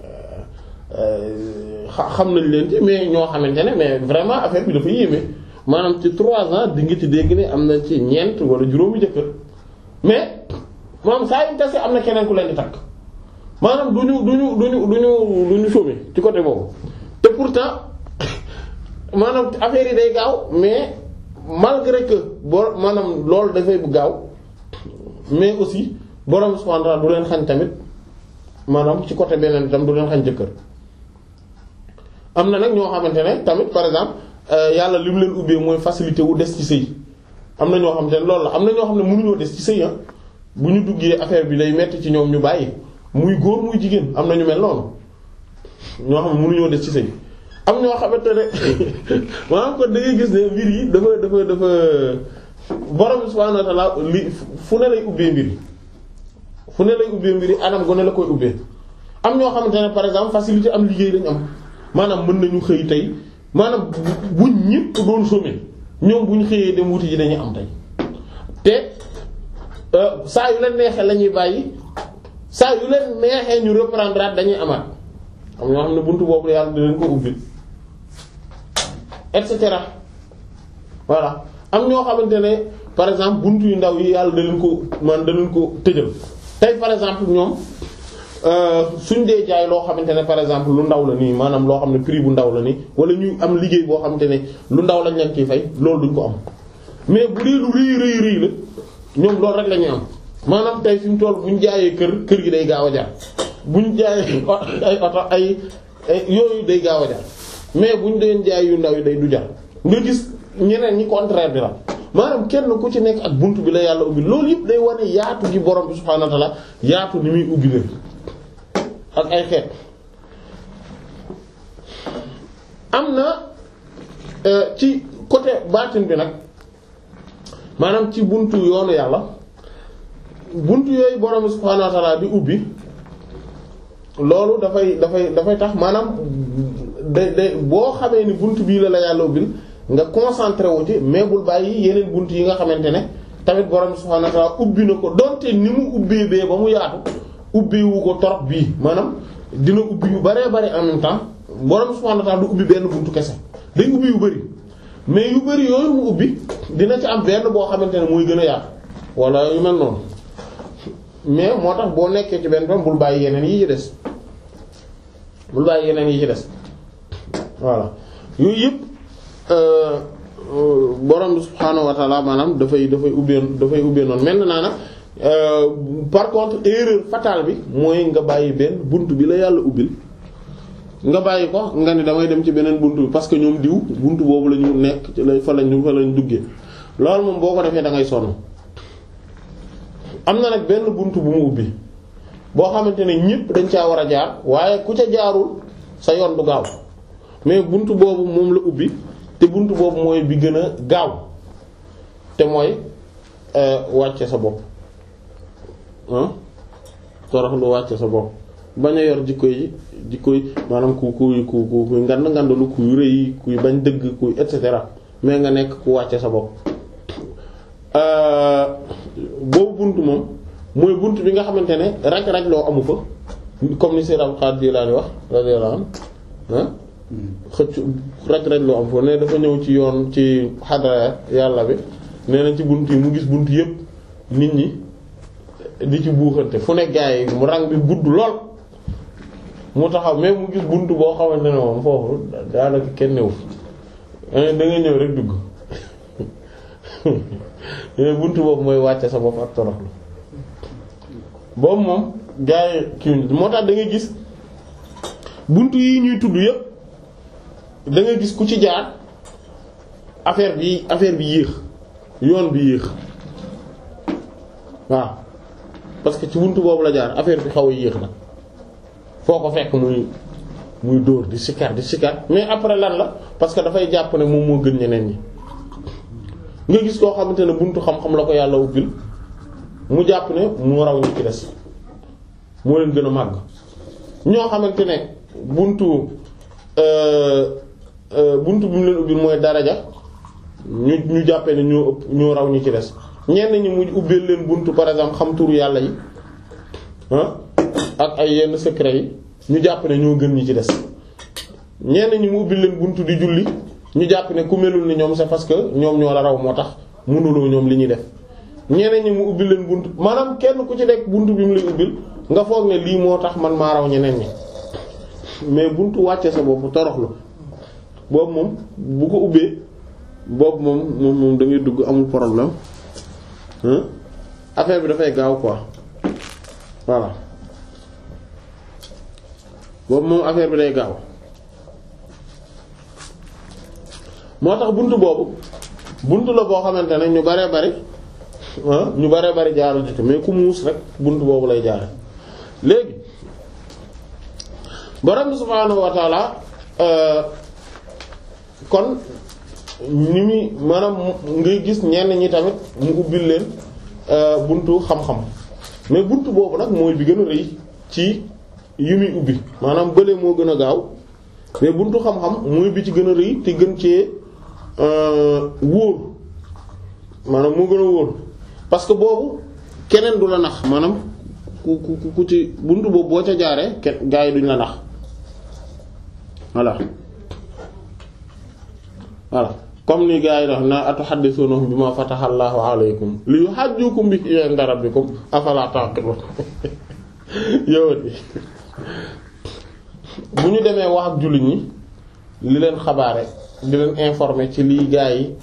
xam nañ leen ci mais ñoo xamante ne mais vraiment affaire bi dafa yéeme maanaam ci trois ans di nga ci dégg ne am na ci ñeent wala juróomi jëkkër mais maanaam saa yu tase am na keneen ku leen di takk maanaam du ñu du ñu du ñu du ñu du ñu chômer ci côté boobu te pourtant. maanaam affaire yi day gaaw mais malgré que boo maanaam loolu dafay bu gaaw mais aussi borom subhanahu wa ta'ala du leen xañ tamit maanaam ci côté beneen itam du leen xañ jëkkër am na nag ñoo xamante ne tamit par exemple yàlla li mu leen ubbee mooy facilité wu des ci sëy am na ñoo xamante ne loolu la am na ñoo xam ne mënuñoo des ci sëy bu ñu duggee affaire bi day metti ci ñoom ñu bàyyi muy góor muy jigéen am na ñu mel noonu ñoo xam ne mënuñoo des ci sëy am ñoo xamante ne maanaam kon da ngay gis ne mbir yi dafa dafa dafa borom subhanahu wa ta'ala li fu ne lay ubbee mbir yi fu ne lay ubbee mbir yi anam gu ne la koy ubbee am ñoo xamante ne par exemple facilité am liggéey lañ am maanaam mën nañu xëy tey maanaam buñ ñëpp doon chômer ñoom bu ñu xëyee dem wuti ji dañuy am tey te saa yu leen neexee la ñuy bàyyi saa yu leen neexee ñu reprendre dañuy amaat am ñoo xam ne buntu boobu yàlla dinañ ko ubbi et cetera voilà am ñoo xamante ne par exemple buntu yu ndaw yi yàlla da leen ko man da leen ko tëjal tey par exemple ñoom suñ dee jaay loo xamante ne par exemple lu ndaw la nii maanaam loo xam ne prix bu ndaw la nii wala ñu am liggéey boo xamante ne lu ndaw lañ leen ciy fay loolu duñ ko am mais bu dee lu rëy rëy rëy la ñoom loolu rek la ñuy am maanaam tey fi mu toll bu ñu jaayee kër kër gi day gaaw a jar bu ñu jaayee ay oto ay yooyu day gaaw a jar mais bu ñu doon jaay yu ndaw yi day du jar nga gis ñeneen ñi contraire bi la maanaam kenn ku ci nekk ak buntu bi la yàlla ubbi loolu yëpp day wane yaatu gi borom bi subhaanahu wa ta'ala yaatu ni muy ubbi leen ak ay xeet am na ci côté baatin bi nag maanaam ci buntu yoonu yàlla buntu yooyu borom bi subhaanahu wa ta'ala di ubbi loolu dafay dafay dafay tax maanaam day day boo xamee ni buntu bii la la yàlla ubbil nga concentré wu ci mais bul bàyyi yeneen buntu yi nga xamante ne tamit borom subhaanahu wa ta'ala ubbi na ko donte ni mu ubbee bee ba mu yaatu ubbiwu ko torop bii maanaam dina ubbi yu baree bari en même temps borom subhaanahu wa ta'ala du ubbi benn buntu kese day ubbi yu bari mais yu bari yooyu mu ubbi dina ci am benn boo xamante ne mooy gën a yaatu wala yu mel noonu mais moo tax boo nekkee ci benn tam bul bàyyi yeneen yi ci des bul bàyyi yeneen yi ci des voilà yooyu yëpp borom bi subhaanahu wa ta'ala maanaam dafay dafay ubbee dafay ubbee noonu maintenant nag par contre erreur fatale bi mooy nga bàyyi benn buntu bi la yàlla ubbil nga bàyyi ko nga ni damay dem ci beneen buntu bi parce que ñoom diw buntu boobu la ñu nekk ci la fa lañu fa lañu duggee loolu moom boo ko defee da ngay sonn am na nag benn buntu bu mu ubbi boo xamante ne ñépp dañ caa war a jaar waaye ku ca jaarul sa yoon du gaaw mais buntu boobu moom la ubbi te buntu boobu mooy bi gën a gaaw te mooy wàcce sa bopp torox lu wàcce sa bopp bañ a yor jikko yi jikko yi maanaam ku ku ku ku kuy ngand ngandalu kuy rëy kuy bañ dëgg kuy et cetera mais nga nekk ku wàcce sa bopp boobu buntu moom mooy buntu bi nga xamante ne raj-raj loo amu fa comme ni Sayyid Abdul Qadir Jilani wax radiyallahu anhu ah xëcc raj-raj loo am fa ne dafa ñëw ci yoon ci xadara yàlla bi nee na ci buntu yi mu gis buntu yépp nit ñi di ci buuxante fu ne gaay yi mu rang bi gudd lool mu taxaw mais mu gis buntu boo xamante ne moom foofu daanaka kenn newu da nga ñëw rek dugg buntu boobu mooy wàcce sa bopp ak toroxlu boobu moom gaay yi kii moo tax da ngay gis buntu yi ñuy tudd yépp da nga gis ku ci jaar affaire bi affaire bi yéex yoon bi yéex waaw parce que ci buntu boobu la jaar affaire bi xaw a yéex na foo ko fekk muy muy dóor di sikar di sikar mais après lan la parce que dafay jàpp ne moom moo gën ñeneen ñi nga gis koo xamante ne buntu xam-xam la ko yàlla ubbil mu jàpp ne mu raw ñi ci des moo leen gën a màgg ñoo xamante ne buntu buntu bi mu leen ubbil mooy daraja ñu ñu jàppee ne ñoo ëpp ñoo raw ñi ci des ñenn ñi mu ubbil leen buntu par exemple xam turu yàlla yi ah ak ay yenn secret yi ñu jàpp ne ñoo gën ñi ci des ñenn ñi mu ubbil leen buntu di julli ñu jàpp ne ku melul ni ñoom c'est parce que ñoom ñoo la raw moo tax mënuloo ñoom li ñuy def ñeneen ñi mu ubbil leen buntu maanaam kenn ku ci nekk buntu bi mu lay ubbil nga foog ne lii moo tax man maa raw ñeneen ñi mais buntu wàcce sa bopp toroxlu boobu moom bu ko ubbee boobu moom moom moom da ngay dugg amul problème affaire bi dafay gaaw quoi voilà boobu moom affaire bi day gaaw moo tax buntu boobu buntu la boo xamante ne ñu baree bari ñu baree bari jaaru ci mais ku muus rek buntu boobu lay jaare léegi borom subhaanahu wa taala kon ni muy maanaam ngay gis ñenn ñi tamit mu ubbil leen buntu xam-xam mais buntu boobu nag mooy bi gën a rëy ci yu muy ubbi maanaam bële moo gën a gaaw mais buntu xam-xam mooy bi ci gën a rëy te gën cee wóor maanaam moo gën a wóor parce que boobu keneen du la nax maanaam ku ku ku ci buntu boobu boo ca jaaree kenn gaa yi duñ la nax voilà voilà comme ni gaa yi dox na atuhaddithunahum bima fataha Allahu alaykum li yuhajjukum bihi inda rabbikum afala taqilun yow bu ñu demee wax ak jullit ñi li leen xabaare di leen informer ci lii gaa yi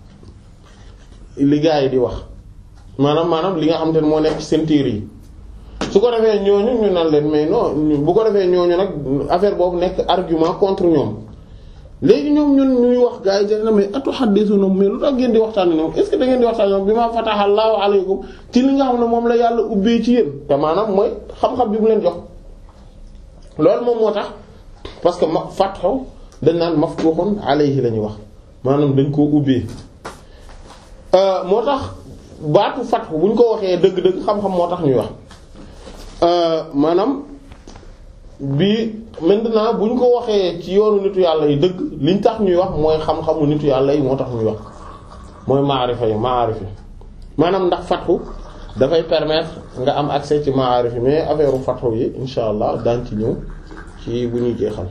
li gaa yi di wax maanaam maanaam li nga xam te ne moo nekk ci seen téere yi su ko defee ñooñu ñu naan leen mais non bu ko defee ñooñu nag affaire boobu nekk argument contre ñoom léegi ñoom ñun ñuy wax gaa yi te na mais atuhaddithuna mais lu tax ngeen di waxtaan ñoom est-ce que da ngeen di waxtaan ñoom bima fataha Allahu alaykum ci li nga xam ne moom la yàlla ubbee ci yéen te maanaam mooy xam-xam bi mu leen jox loolu moom moo tax parce que ma fathu dañ naan maftuhun alayhi la ñuy wax maanaam dañ koo ubbee moo tax baatu fathu bu ñu ko waxee dëgg-dëgg xam-xam moo tax ñuy wax maanaam bi maintenant bu ñu ko waxee ci yoonu nitu yàlla yi dëgg liñ tax ñuy wax mooy xam-xamu nitu yàlla yi moo tax ñuy wax mooy maarifa yi maarifa maanaam ndax fathu dafay permettre nga am accès ci maarif yi mais affaire u fathu yi insha allah daan ci ñëw ci bu ñuy jeexal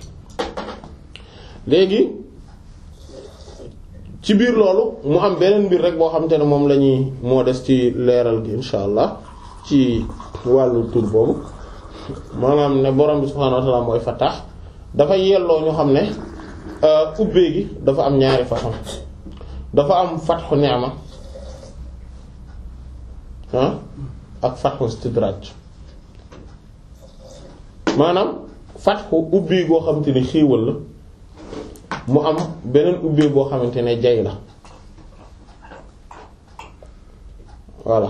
léegi ci biir loolu mu am beneen mbir rek boo xamante ne moom la ñuy moo des ci leeral gi insha allah ci wàllu tur boobu maanaam ne borom bi subhaanahu wa ta'ala mooy fattaax dafa yelloo ñu xam ne ubbee gi dafa am ñaari façon dafa am fathu ni'ma ah ak fathu istidraj maanaam fathu ubbi goo xamante ne xéewal la mu am beneen ubbi boo xamante ne jay la voilà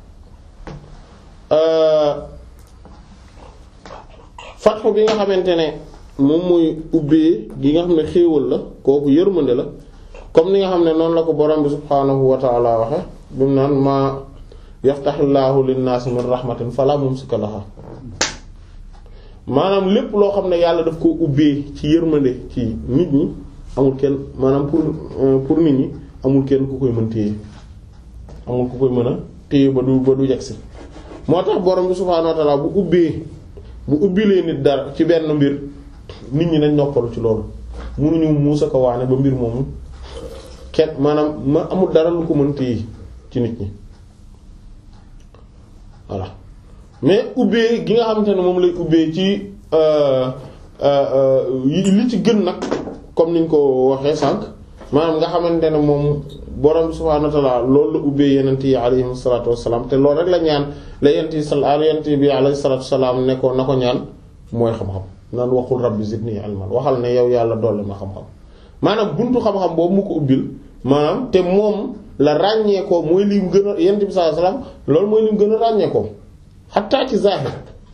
fathu bi nga xamante ne moom mooy ubbi gi nga xam ne xéewal la kooku yërmande la comme ni nga xam ne noonu la ko borom bi subhaanahu wa ta'ala waxe bi mu naan ma yaftaxillaahu linnaasi min rahmatin fala mumsika laha maanaam lépp loo xam ne yàlla daf ko ubbee ci yërmande ci nit ñi amul kenn maanaam pour pour nit ñi amul kenn ku koy mën téye amul ku koy mën a téye ba du ba du yegsi moo tax borom bi subhaanahu wa ta'ala bu ubbee bu ubbilee nit dara ci benn mbir nit ñi nañ noppalu ci loolu mënuñu muusa ko waane ba mbir moomu kenn maanaam ma amul dara lu ko mën téye ci nit ñi voilà mais ubbee gi nga xamante ne moom lay ubbee ci li ci gën nag comme niñ ko waxee sànq maanaam nga xamante ne moom borom subhaanahu wa ta'ala loolu la ubbee yenent yi alayhim salaatu wassalaam te loolu rek la ñaan la yenent yi sal yenent bi alayhi salaatu wassalaam ne ko na ko ñaan mooy xam-xam naan waxul rabbi zidni ilman waxal ne yow yàlla dolli ma xam-xam maanaam buntu xam-xam boobu mu ko ubbil maanaam te moom la ràññee ko mooy li mu gën a yenent bi sallallahu alayhi wasallam loolu mooy li mu gën a ràññee ko xattaa ci zahir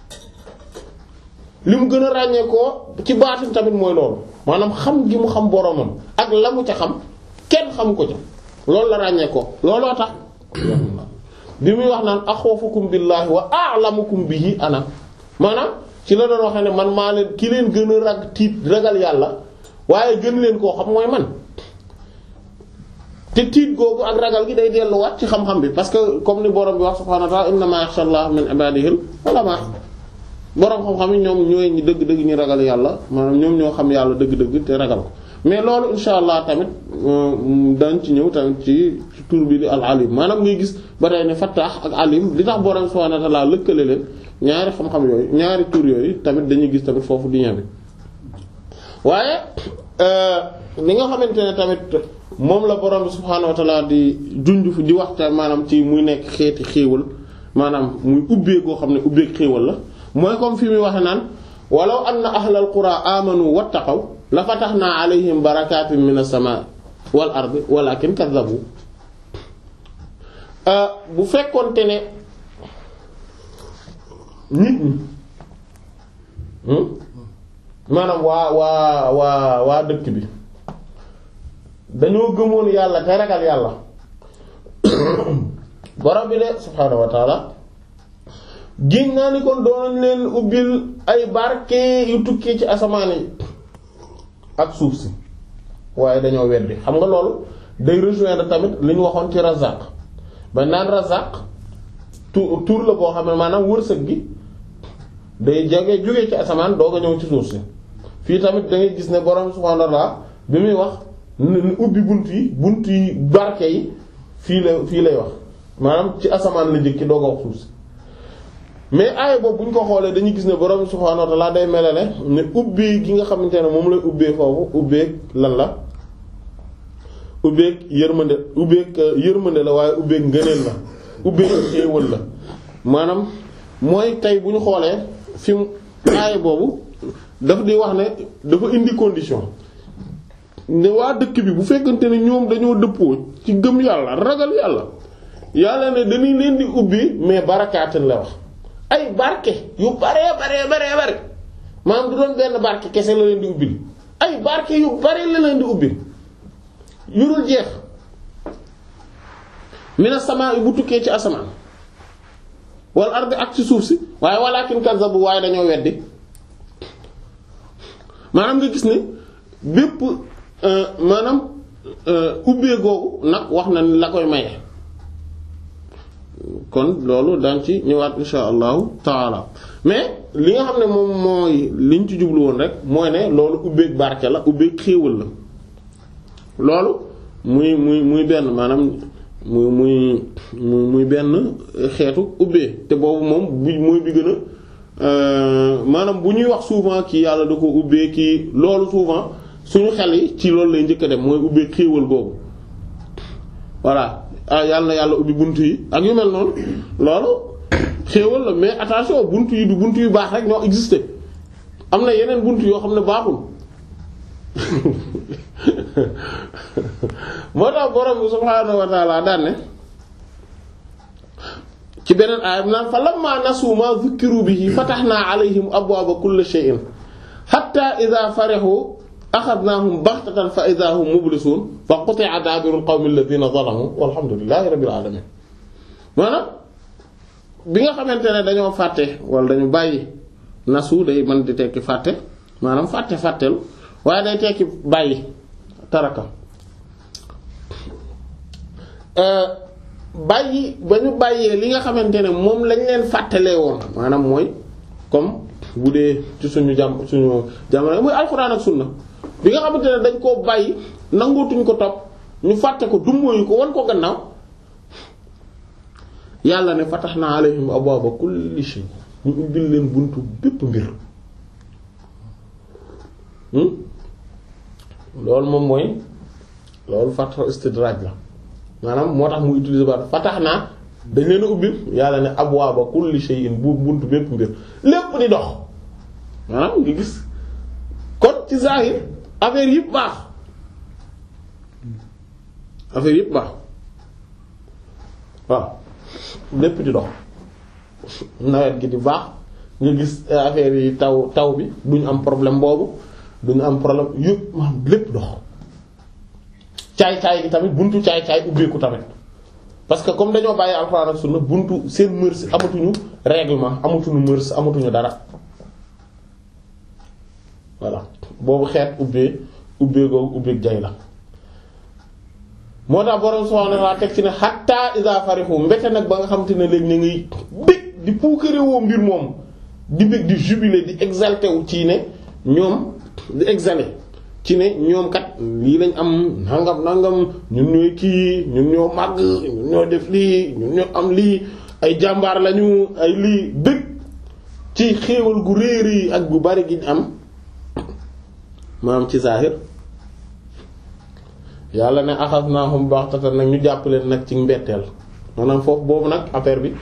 li mu gën a ràññee ko ci baatin tamit mooy loolu maanaam xam gi mu xam boromam ak la mu ca xam kenn xam ko ca loolu la ràññee ko looloo tax bi muy wax naan axwafukum billaahi wa a'lamukum bihi ana maanaam ci la doon waxee ne man maa leen ki leen gën a rag tiit ragal yàlla waaye gën leen koo xam mooy man te tiit googu ak ragal gi day delluwaat ci xam-xam bi parce que comme ni borom bi wax subhaanahu wa ta'ala innamaa yaxsha Allaha min ibaadihil ulamaa borom xam-xam yi ñoom ñooy ñi dëgg-dëgg ñu ragal yàlla maanaam ñoom ñoo xam yàlla dëgg-dëgg te ragal ko mais loolu insha allah tamit dañ ci ñëw tamit ci tur bi di al alim maanaam ngay gis ba tey ne fattaax ak alim li tax borom subhaanahu wa ta'ala lëkkale leen ñaari xam-xam yooyu ñaari tur yooyu tamit dañuy gis tamit foofu di ñabi waaye li nga xamante ne tamit moom la borom subhaanahu wa ta'ala di junj fu di waxtaan maanaam ci muy nekk xeeti xéewal maanaam muy ubbee goo xam ne ubbee xéewal la mooy comme fi muy waxe naan walaw anna ahlal qura amanu wattaqaw la fatahnaa alayhim barakatin minas samaa wal ardi walakin kazzabu bu fekkonte ne nit ñi maanaam waa waa waa waa dëkk bi dañoo gëmoon yàlla te ragal yàlla borom bi de subhaanahu wa taala génn naa ni kon doonañ leen ubbil ay barke yu tukkee ci asamaan yi ak suuf si waaye dañoo weddi xam nga loolu day rejoindre tamit li ñu waxoon ci razaq ba naan razaq tur tur la boo xam ne maanaam wërsëg gi day jóge jóge ci asamaan doog a ñëw ci suuf si fii tamit da ngay gis ne borom subhaanahu wa ta'ala bi muy wax ni ubbi bunt yi bunt yi barke yi fii la fii lay wax maanaam ci asamaan la jëkki doog a wax suuf si mais aaya boobu bu ñu ko xoolee dañuy gis ne borom subhaanahu wa ta'ala day melale ne ubbee gi nga xamante ne moom lay ubbee foofu ubbeeg lan la ubbeeg yërmande ubbeeg yërmande la waaye ubbeeg ngëneel la ubbeeg xéewal la maanaam mooy tey bu ñu xoolee fi mu aaya boobu daf di wax ne dafa indi condition ne waa dëkk bi bu fekkante ne ñoom dañoo dëppoo ci gëm yàlla ragal yàlla yàlla ne dañuy leen di ubbi mais barakaatin la wax ay barke yu baree baree baree bare maanaam du doon benn barke kese la leen di ubbil ay barke yu bare la leen di ubbil yu dul jeex mina samaa bu tukkee ci asamaan wal ardi ak ci suuf si waaye walaakin kazzabu waaye dañoo weddi maanaam nga gis ne bépp maanaam ubbee googu nag wax na ni la koy maye kon loolu daan ci ñëwaat insha allahu taala mais li nga xam ne moom mooy liñ ci jublu woon rek mooy ne loolu ubbeeg barke la ubbeeg xéewal la loolu muy muy muy benn maanaam muy muy muy muy benn xeetu ubbee te boobu moom bi mooy bi gën a maanaam bu ñuy wax souvent kii yàlla da ko ubbee kii loolu souvent suñu xel yi ci loolu lay njëkk a dem mooy ubbee xéewal googu voilà ah yàlla na yàlla ubbi bunt yi ak yu mel noonu loolu xéewal la mais attention bunt yi du bunt yu baax rek ñoo existé am na yeneen bunt yoo xam ne baaxul moo tax borom bi subhaanahu wa ta'ala daan ne ci beneen aaya bi naan fa lamma nasu ma dhukkiru bihi fatahna alayhim abwaaba kulli shay'in hatta idha farihu akhadnahum baghtatan fa idha hum mublisun fa quti'a daabirul qawmi alladhina zalamu walhamdulillahi rabbil alamin maanaam bi nga xamante ne dañoo fàtte wala dañu bàyyi nasu day mën di tekki fàtte maanaam fàtte fàttelu waaye day tekki bàyyi taraka bàyyi ba ñu bàyyee li nga xamante ne moom lañ leen fàttalee woon maanaam mooy comme bu dee ci suñu jàmm suñu jamono mooy alxuraan ak sunna bi nga xamante ne dañ koo bàyyi nangootuñ ko topp ñu fàtte ko dummóoyu ko wan ko gannaaw yàlla ne fatahna alayhim abwaaba kulli shay ñu ubbil leen buntu bépp mbir loolu moom mooy loolu fatah istidraaj la maanaam moo tax mu utiliser ba fatahna dañ leen a ubbil yàlla ne abwaaba kulli shay'in bu buntu bépp mbir lépp di dox maanaam nga gis kon ci zahir affaire yëpp baax affaire yëpp baax waaw lépp di dox nawet gi di baax nga gis affaire yi taw taw bi duñu am problème boobu duñu am problème yëpp maanaam lépp dox caay-caay gi tamit buntu caay-caay ubbeeku tamit parce que comme dañoo bàyyi alxuraan ak sunna buntu seen mœurs amatuñu règlement amatuñu mœurs amatuñu dara voilà boobu xeet ubbee ubbee googu ubbeek jay la moo tax borom subhaanahu wa ta'aala teg ci ne hatta iza farihu mbete nag ba nga xamante ne léegi ñu ngi bég di puukare woo mbir moom di bég di jubiler di exalté wu ci ne ñoom di exalté ci ne ñoom kat lii lañ am nangam nangam ñun ñooy kii ñun ñoo màgg ñun ñoo def lii ñun ñoo am lii ay jàmbaar lañu ay lii bég ci xéewal gu réer yi ak gu bari gi am maanaam ci zahir yàlla ne axadnaahum baxtatan nag ñu jàpp leen nag ci mbetteel maanaam foofu boobu nag affaire bi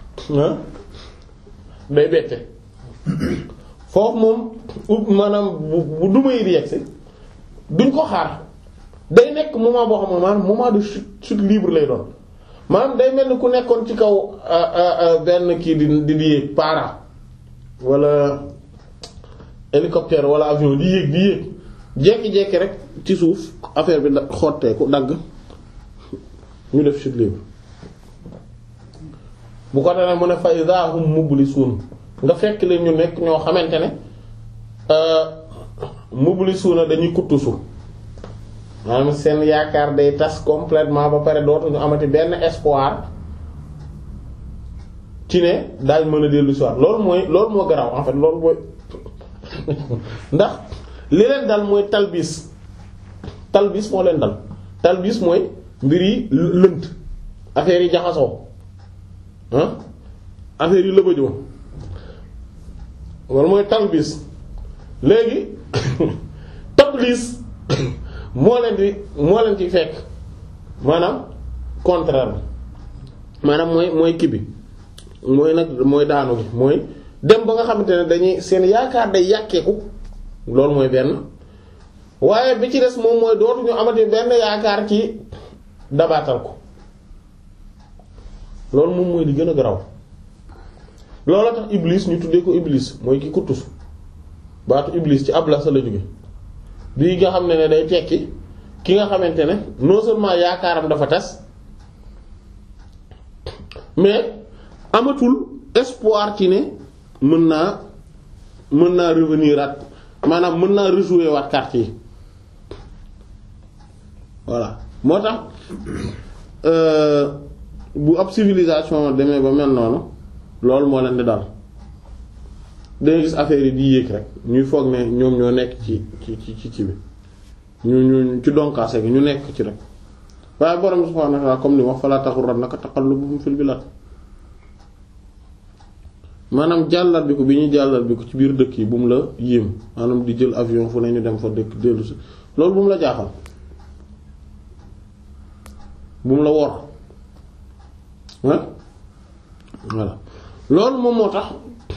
day bette foofu moom ub maanaam bu bu duma yi di yegsi duñ ko xaar day nekk moment boo xam ne maanaam moment de chute chute libre lay doon maanaam day mel ni ku nekkoon ci kaw benn kii di di di yéeg para wala hélicoptère wala avion di yéeg di yéeg jékki-jékki rek ci suuf affaire bi da xotteeku dagg ñu def chute libre bu ko defee mu ne fa iza hum mublisuun nga fekk leen ñu nekk ñoo xamante ne mublisuuna dañuy kuttusu maanaam seen yaakaar day tas complètement ba pare dootuñu amati benn espoir ci ne daañ mën a dellu si waat loolu mooy loolu moo garaaw en fait loolu mooy ndax li leen dal mooy talbis talbis moo leen dal talbis mooy mbir yi lënt affaire yi jaxasoo ah affaire yi lëbëjoo loolu mooy talbis léegi tablis moo leen di moo leen ci fekk maanaam contraire maanaam mooy mooy kii bi mooy nag mooy daanu gi mooy dem ba nga xamante ne dañuy seen yaakaar day yàkkeeku loolu mooy benn waaye bi ci des moom mooy dootuñu amati benn yaakaar ci dabaatal ko loolu moom mooy li gën a garaw loolu tax iblis ñu tuddee ko iblis mooy ki kuttus baatu iblis ci ablasa la jóge bii nga xam ne ne day tekki ki nga xamante ne non seulement yaakaaram dafa tas mais amatul espoir ci ne mën naa mën naa revenir at maanaam mën naa rejouer waat carte yi voilà moo tax bu ab civilisation demee ba mel noonu loolu moo leen di dal dangay gis affaire yi di yéeg rek ñuy foog ne ñoom ñoo nekk ci ci ci ci bi ñu ñu ci donkaase gi ñu nekk ci rek waaye borom subhaanahu wa ta'aala comme ni wax falaa taghurrannaka taqallubuhum fil bilaad maanaam jàllar bi ko bi ñuy jàllar bi ko ci biir dëkk yi bu mu la yéem maanaam di jël avion fu ne ñu dem fa dëkk dellu si loolu bu mu la jaaxal bu mu la wor ah voilà loolu moom moo tax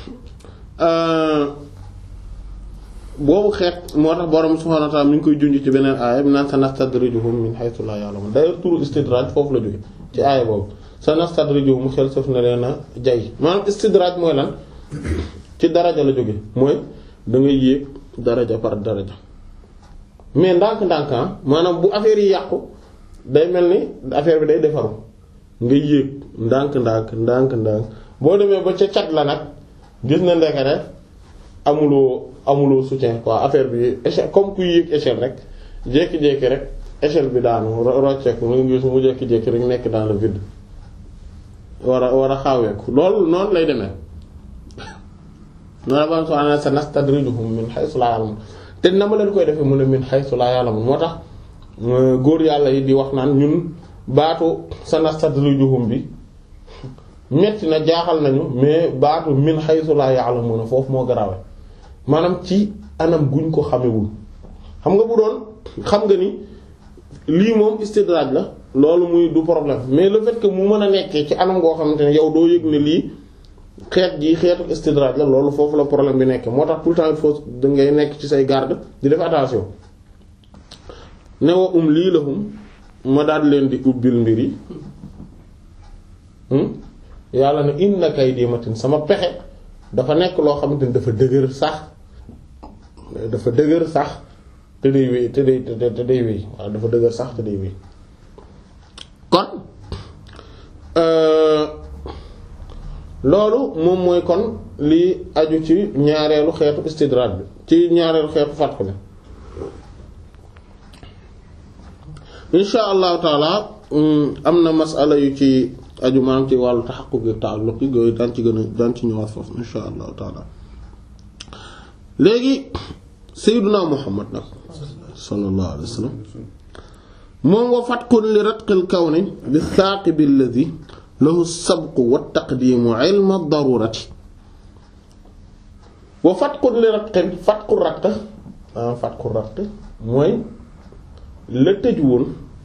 boobu xeet moo tax borom subhaanahu wa ta'aala mi ngi koy junj ci beneen aaya bi naan sanastadrijuhum min haythu laa ya'lamuun d'ailleurs turu istidraaj foofu la jóge ci aaya boobu sanastadrijuhum xel saf na leen a jay maanaam istidraaj mooy lan ci daraja la jóge mooy da ngay yéeg daraja par daraja mais ndànk-ndànk maanaam bu affaire yi yàqu day mel ni affaire bi day defaru nga yéeg ndànk-ndànk ndànk-ndànk boo demee ba ca cat la nag gis na ndekete amuloo amuloo soutien quoi affaire bi échelle comme kuy yéeg échelle rek jékki-jékki rek échelle bi daanu rocceeku nga gis mu jékki-jékki rek nekk dans le vide war a war a xaaweeku loolu noonu lay demee noonu ba soo ana sanastadrijuhum min haythu laa ya'lamun te na ma leen koy defee mu ne min haythu laa ya'lamun moo tax góor yàlla yi di wax naan ñun baatu sanastadrijuhum bi metti na jaaxal nañu mais baatu min haythu laa ya'lamuna foofu moo garawe maanaam ci anam guñ ko xamewul xam nga bu doon xam nga ni lii moom istidraaj la loolu muy du problème mais le fait que mu mën a nekkee ci anam goo xamante ne yow doo yëg ne lii xeet gi xeetu istidraaj la loolu foofu la problème bi nekk moo tax tout le temps il faut da ngay nekk ci say garde di def attention ne wa um lii lahum ma daal leen di ubbil mbir yi yàlla ne inna kaydi matin sama pexe dafa nekk loo xamante ni dafa dëgër sax dafa dëgër sax te day wéy te day te day wéy waaw dafa dëgër sax te day wéy kon loolu moom mooy kon li aju ci ñaareelu xeetu istidraaj bi ci ñaareelu xeetu fatxu bi insha allahu taala am na masala yu ci aju maanaam ci wàllu taxaqquq gi ta'alluq yi yooyu daan ci gën a daan ci ñëwaat foofu insha allahu taala léegi sayyiduna muhammad nag sallallahu alayhi wa sallam moom wa fatqun li ratqil kawni bi thaqib alladhi lahu sabqu wa taqdimu ilma ad-darurati wa fatqun li ratqin fatqu ratq ah fatqu ratq mooy la tëj woon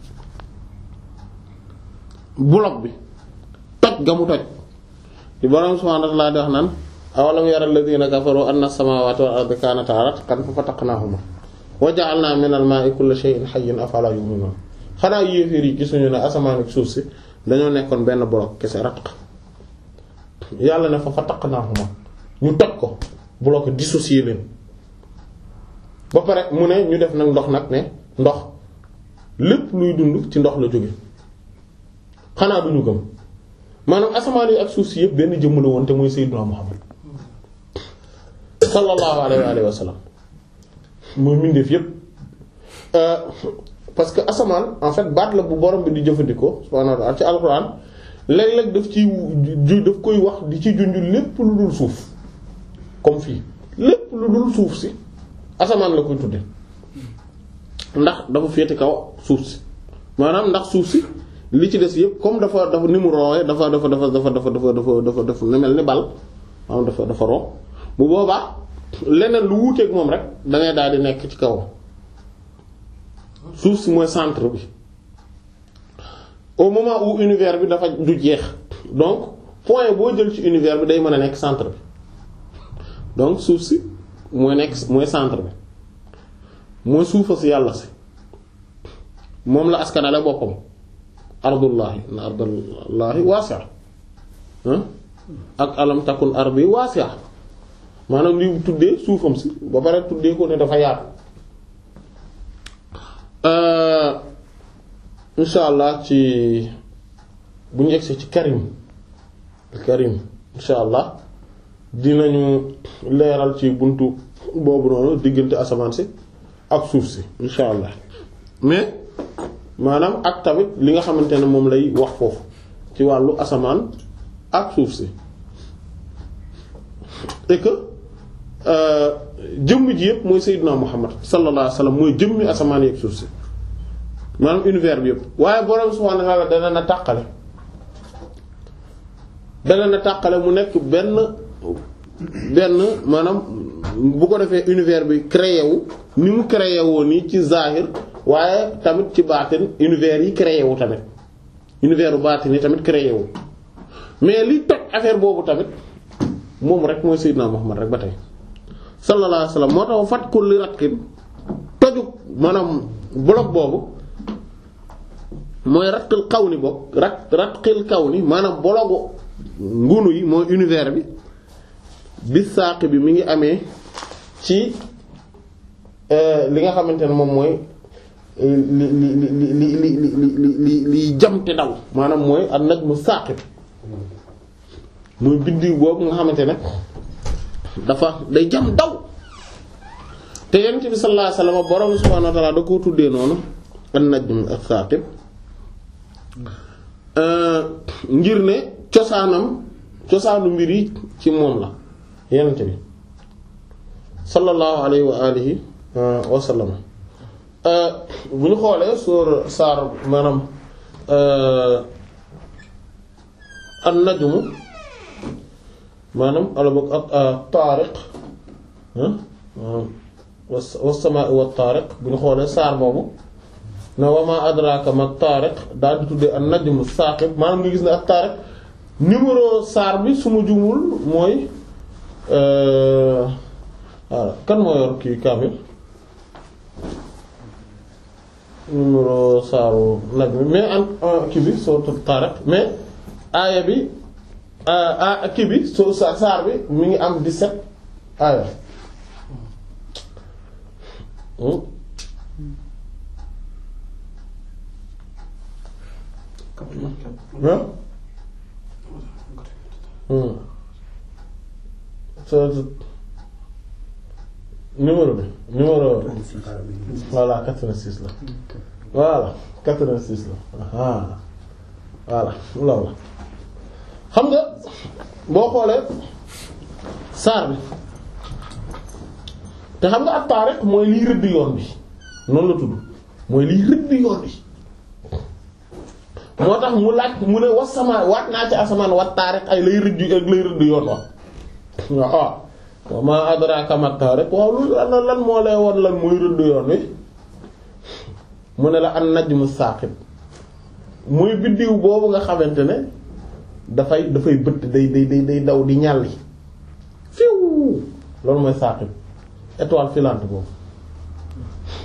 bloc bi toj ga mu toj di borom subhanahu wa ta'ala di wax naan awalam yara alladhina kafaru anna as-samawati wal arda kanata ratqan fa fataqnahuma wa ja'alna minal maa'i kulla shay'in hayyin afala yu'minun xanaa yéeféer yi gisuñu ne asamaan ak suuf si dañoo nekkoon benn bloc kese ratq yàlla ne fa fataqnahuma ñu toj ko bloc dissocier leen ba pare mu ne ñu def nag ndox nag ne ndox lépp luy dund ci ndox la jóge xanaa duñu gëm maanaam asamaan yi ak suuf si yëpp benn jëmm la woon te mooy Seydina Muhammad sallallahu alayhi wa sallam mooy mbindeef yëpp parce que asamaan en fait baat la bu borom bi di jëfandikoo subhaanahu wa ta'ala ci alxuraan léeg-léeg daf ci ju daf koy wax di ci junj lépp lu dul suuf comme fii lépp lu dul suuf si asamaan la koy tudde ndax dafa féete kaw suuf si maanaam ndax suuf si li ci des yëpp comme dafa dafa ni mu roowee dafa dafa dafa dafa dafa dafa dafa dafa dafa ne mel ni bal maanaam dafa dafa roo bu boobaa leneen lu wuuteeg moom rek da ngay daal di nekk ci kaw suuf si mooy centre bi au moment où univers bi dafa du jeex donc point boo jël ci univers bi day mën a nekk centre bi donc suuf si mooy nekk mooy centre bi mooy suufa si yàlla si moom la askanale boppam ardullahi na ardullahi wasi'a ak alam takun ardi wasi'a maanaam li tuddee suufam si ba pare tuddee ko ne dafa yaatu insha allah ci bu ñu egsee ci karim karim insha allah dinañu leeral ci buntu boobu noonu diggante asamaan si ak suuf si insha allah mais maanaam ak tamit li nga xamante ne moom lay wax foofu ci wàllu asamaan ak suuf si et que jëmm ji yëpp mooy Seydina Muhammad sallallahu alayhi wasallam mooy jëmmi asamaan yi ak suuf si maanaam univers bi yëpp waaye borom subhaanahu wa ta'ala dana na tàqale dana na tàqale mu nekk benn benn maanaam bu ko defee univers bi créé wu ni mu créé woo nii ci zahir waaye tamit ci baatin univers yi créé wu tamit univers bu baatin yi tamit créé wu mais li toj affaire boobu tamit moom rek mooy Seydina Muhammad rek ba tey sallallahu alayhi wasallam moo tax fat kulli ratqin toju maanaam bloc boobu mooy ratqil kawni bokk rat ratqil kawni maanaam bologu ngunu yi mooy univers bi bi saaq bi mi ngi amee ci li nga xamante ne moom mooy li li li li li li li li jamte daw maanaam mooy an najmu saaqib mooy biddiw boobu nga xamante ne dafa day jam daw te yonent bi sallallahu alayhi wasallam borom subhaanahu wa ta'ala da koo tuddee noonu an najmu as-saaqib ngir ne cosaanam cosaanu mbir yi ci moom la yonent bi sallallahu alayhi wa alihi wa sallam bu ñu xoolee suur saar maanaam an najmu maanaam ala boog ak taariq was samaa'i wat taariq bu ñu xoolee saar boobu na wa maa adraaka ma taariq daal di tuddee an najmu saaqib maanaam nga gis ne ak taariq numéro saar bi su ma jumul mooy voilà kan moo yor kii kaamil numéro saaru nag bi mais an kii bi soo taariq mais aaya bi a kii bi soo saar bi mi ngi am dix-sept aaya numéro bi numéro voilà quatre-vingt-six la voilà quatre-vingt-six la ah voilà loolu la xam nga boo xoolee saar bi te xam nga at-taariq mooy liy rëdd yoon bi noonu la tudd mooy liy rëdd yoon bi moo tax mu laaj mu ne was sama waat naa ci asamaan wat taariq ay lay rëdd ak lay rëdd yoon wa waaw wa ma adraka ma taariq waaw lu lan lan moo lay won lan muy rëdd yoon wi mu ne la an najmu saaqib muy biddiw boobu nga xamante ne dafay dafay bëtt day day day day daw di ñàlli fiw loolu mooy saaqib étoile filante boobu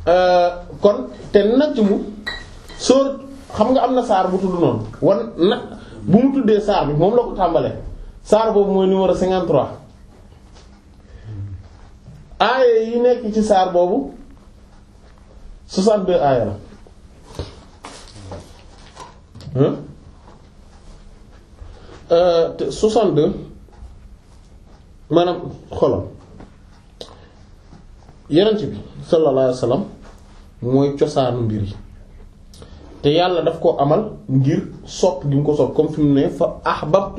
kon te najmu sóor xam nga am na saar bu tudd noonu wan na bu mu tuddee saar bi moom la ko tàmbalee saar boobu mooy numéro cinquante-trois aaya yi nekk ci saar boobu soixante-deux aaya la te soixante-deux maanaam xolom yenent bi sallallahu alayhi wasallam mooy cosaanu mbir yi te yàlla daf ko amal ngir sopp gi mu ko sopp comme fi mu ne fa ahbabtu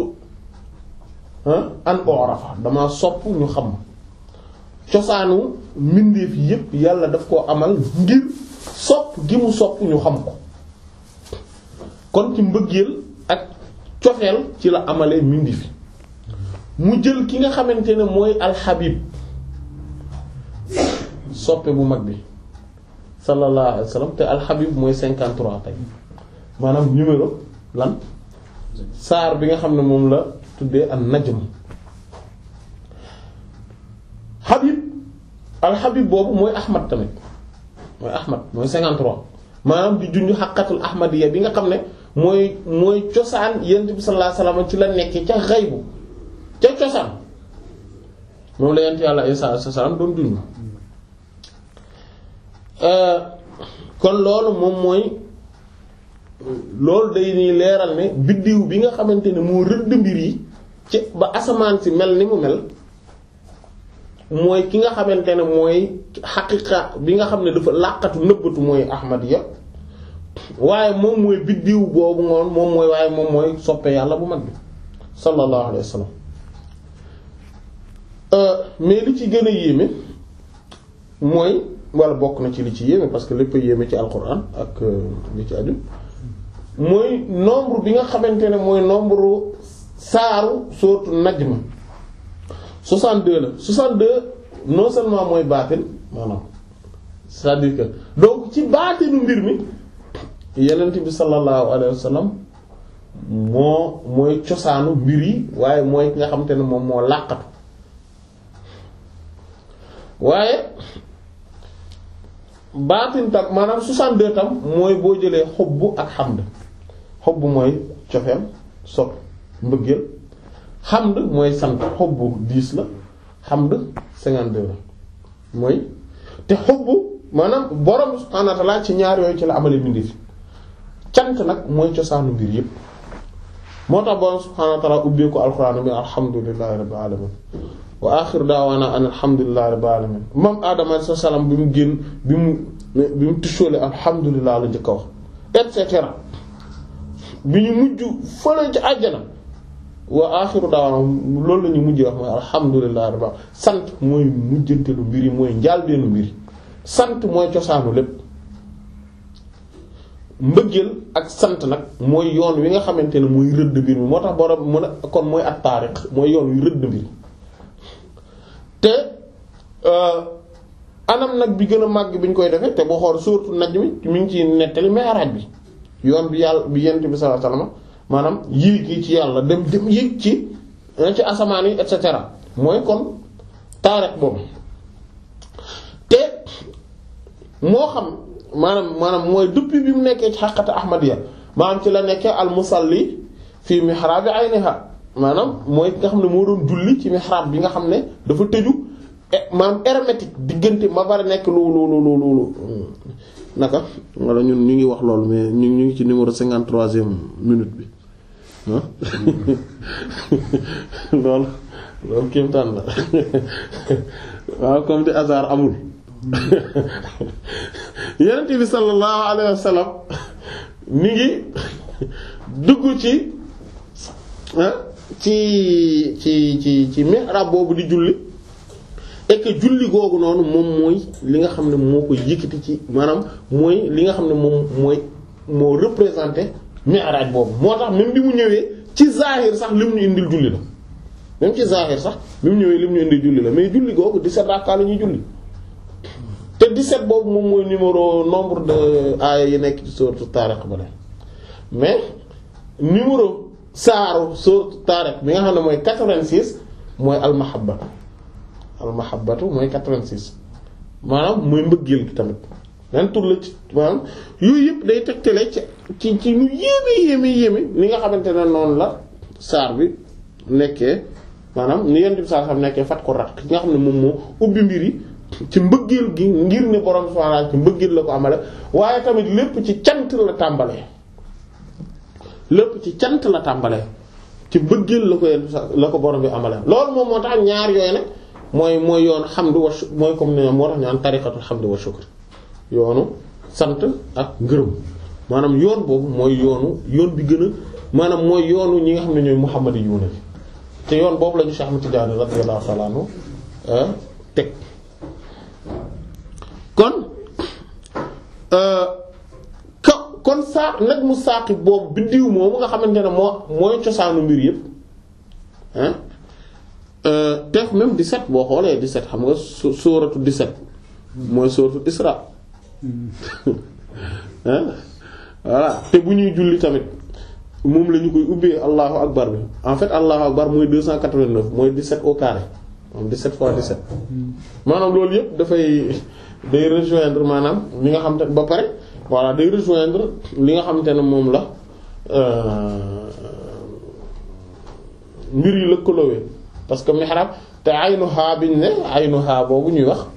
an u'rafa dama sopp ñu xam cosaanu mbindeef yépp yàlla daf koo amal ngir sopp gi mu sopp ñu xam ko kon ci mbëggeel ak cofeel ci la amalee mbindeef mu jël ki nga xamante ne mooy alxabib soppe bu mag bi sallallahu alayhi wa sallam te alxabib mooy cinquante-trois tey maanaam numéro lan saar bi nga xam ne moom la tuddee an najm Habib al-Habib boobu mooy Ahmad tamit mooy Ahmad mooy cinquante-trois maanaam di junj xaqatul ahmadiyya bi nga xam ne mooy mooy cosaan Yonent bi sallallahu alayhi wasallam ci la nekkee ca xaybu ca cosaan moom la Yonent Yàlla Isaa alayhi salaam doon junj kon loolu moom mooy loolu day nii leeral ne biddiw bi nga xamante ne moo rëdd mbir yi ci ba asamaan si mel ni mu mel. mooy ki nga xamante ne mooy xaqiqa bi nga xam ne dafa làqatu nëbbatu mooy ahmadiyya waaye moom mooy biddiw boobu ngoon moom mooy waaye moom mooy soppe yàlla bu mag bi sallallahu alayhi wa sallam mais li ci gën a yéeme mooy wala bokk na ci li ci yéeme parce que lépp a yéeme ci alquran ak li ci aju mooy nombre bi nga xamante ne mooy nombre saaru sourate Najm soixante-deux la soixante-deux non seulement mooy baatin maanaam c'est-à-dire que donc ci baatinu mbir mi Yonent bi sallallahu alayhi wa sallam moo mooy cosaanu mbir yi waaye mooy ki nga xamante ne moom moo làqatu waaye baatin tam maanaam soixante-deux tam mooy boo jëlee xubbu ak xamd xubbu mooy cofeel sopp mbëggeel xamd mooy sant xubbu dix la xamd cinquante-deux la mooy te xubbu maanaam borom subhaanahu wa ta'aala ci ñaar yooyu ci la amale mbindeef cant nag mooy cosaanu mbir yépp moo tax borom subhaanahu wa ta'aala ubbee ko alxuraan bi alhamdulillahi rabbil alamin wa aaxiru da'waana an alhamdulillahi rabbil alamin moom Adama alayhi salaam bi mu génn bi mu bi mu tusóole alhamdulillah la njëkk a wax et cetera bi ñu mujj fële ci àjjana wa aaxiru da'waana loolu la ñu mujjee wax mooy alhamdulillahi rabbil alamin sant mooy mujjantelu mbir yi mooy njaalbeenu mbir yi sant mooy cosaanu lépp mbëggeel ak sant nag mooy yoon wi nga xamante ne mooy rëdd mbir mi moo tax borom mu ne kon mooy at taariq mooy yoon wi rëdd mbir te anam nag bi gën a màgg bi ñu koy defee te boo xool suuratu Najm mi ngi ci nettali mi'raaj bi yoon bi yàlla bi Yonent bi sallallahu alayhi wasallam maanaam yéeg yi ci yàlla dem dem yéeg ci ci asamaan yi et cetera mooy kon taariq boobu te moo xam maanaam maanaam mooy depuis bi mu nekkee ci xaqata ahmadiyya maanaam ci la nekkee al musalli fii mihraabi ayniha maanaam mooy nga xam ne moo doon julli ci mihrab bi nga xam ne dafa tëju maanaam hermétique diggante ma bari nekk lu lu lu lu lu naka wala ñun ñu ngi wax loolu mais ñu ñu ngi ci numéro cinquante-troisième minute bi ah loolu loolu kéemtaan la waaw comme de hasard amul Yonent bi sallallahu alayhi wa sallam mi ngi dugg ci ci ci ci ci mihrab boobu di julli et que julli googu noonu moom mooy li nga xam ne moo ko yëkkati ci maanaam mooy li nga xam ne moom mooy moo représenté mihraj boobu moo tax même bi mu ñëwee ci zahir sax lim ñu indil julli la même ci zahir sax bi mu ñëwee lim ñu indil julli la mais julli googu dix-sept rakka la ñuy julli te dix-sept boobu moom mooy numéro nombre de aaya yi nekk ci sourate Tariq ba la mais numéro saaru sourate Tariq bi nga xam ne mooy quatre-vingt-six mooy al-mahabbatu al-mahabbatu mooy quatre-vingt-six maanaam mooy mbëggeel gi tamit beneen tur la ci maanaam yooyu yëpp day tegtale ci ci ci lu yéeme yéeme yéeme ni nga xamante ne noonu la saar bi nekkee maanaam ni yenn bi saa xam nekkee fat ko rat ki nga xam ne moom moo ubbi mbir yi ci mbëggeel gi ngir ne borom subhaanahu wa ta'aala ci mbëggeel la ko amale waaye tamit lépp ci cant la tàmbalee lépp ci cant la tàmbalee ci mbëggeel la ko yenn la ko borom bi amale loolu moom moo tax ñaar yooyu nag mooy mooy yoonu hamdu wa shukr mooy comme ne moo tax ñu naan tariqatul hamdu wa shukr yoonu sant ak ngërëm maanaam yoon boobu mooy yoonu yoon bi gën a maanaam mooy yoonu ñi nga xam ne ñooy muhammadi yuuna bi te yoon boobu la ñu Cheikh Ahmad Tidiane radiyallahu ta'ala anhu teg kon ka kon saa nag mu saaqi boobu biddiw moomu nga xamante ne moo mooy cosaanu mbir yëpp ah teef même dix-sept boo xoolee dix-sept xam nga suuratu dix-sept mooy suuratu Isra voilà te bu ñuy julli tamit moom la ñu koy ubbee allahu akbar bi en fait allahu akbar mooy deux cent quatre-vingt-neuf mooy dix-sept au carré moom dix-sept fois dix-sept maanaam loolu yëpp dafay day rejoindre maanaam li nga xam te ba pare voilà day rejoindre li nga xamante ne moom la mbir yi lëkkaloowee parce que mihrab te aynu haa biñ ne aynu haa boobu ñuy wax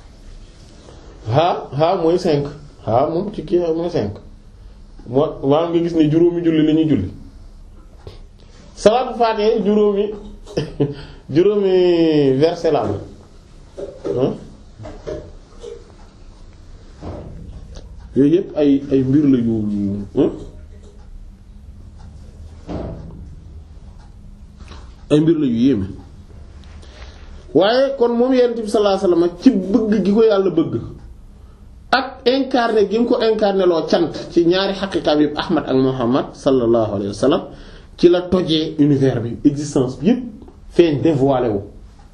haa haa mooy cinq haa moom ci kii mooy cinq moo maanaam nga gis ne juróomi julli la ñuy julli salaatu faatiha juróomi juróomi verset la am yooyu yëpp ay ay mbir la yu ay mbir la yu yéeme waaye kon moom Yonent bi sallallahu alayhi wasallam ci bëgg gi ko yàlla bëgg ak incarné gi mu ko incarné loo cant ci ñaari xaqiiqa bi Ahmad ak Muhammad sallallahu alayhi wasallam ci la tojee univers bi existence bi yëpp feeñ dévoilé wu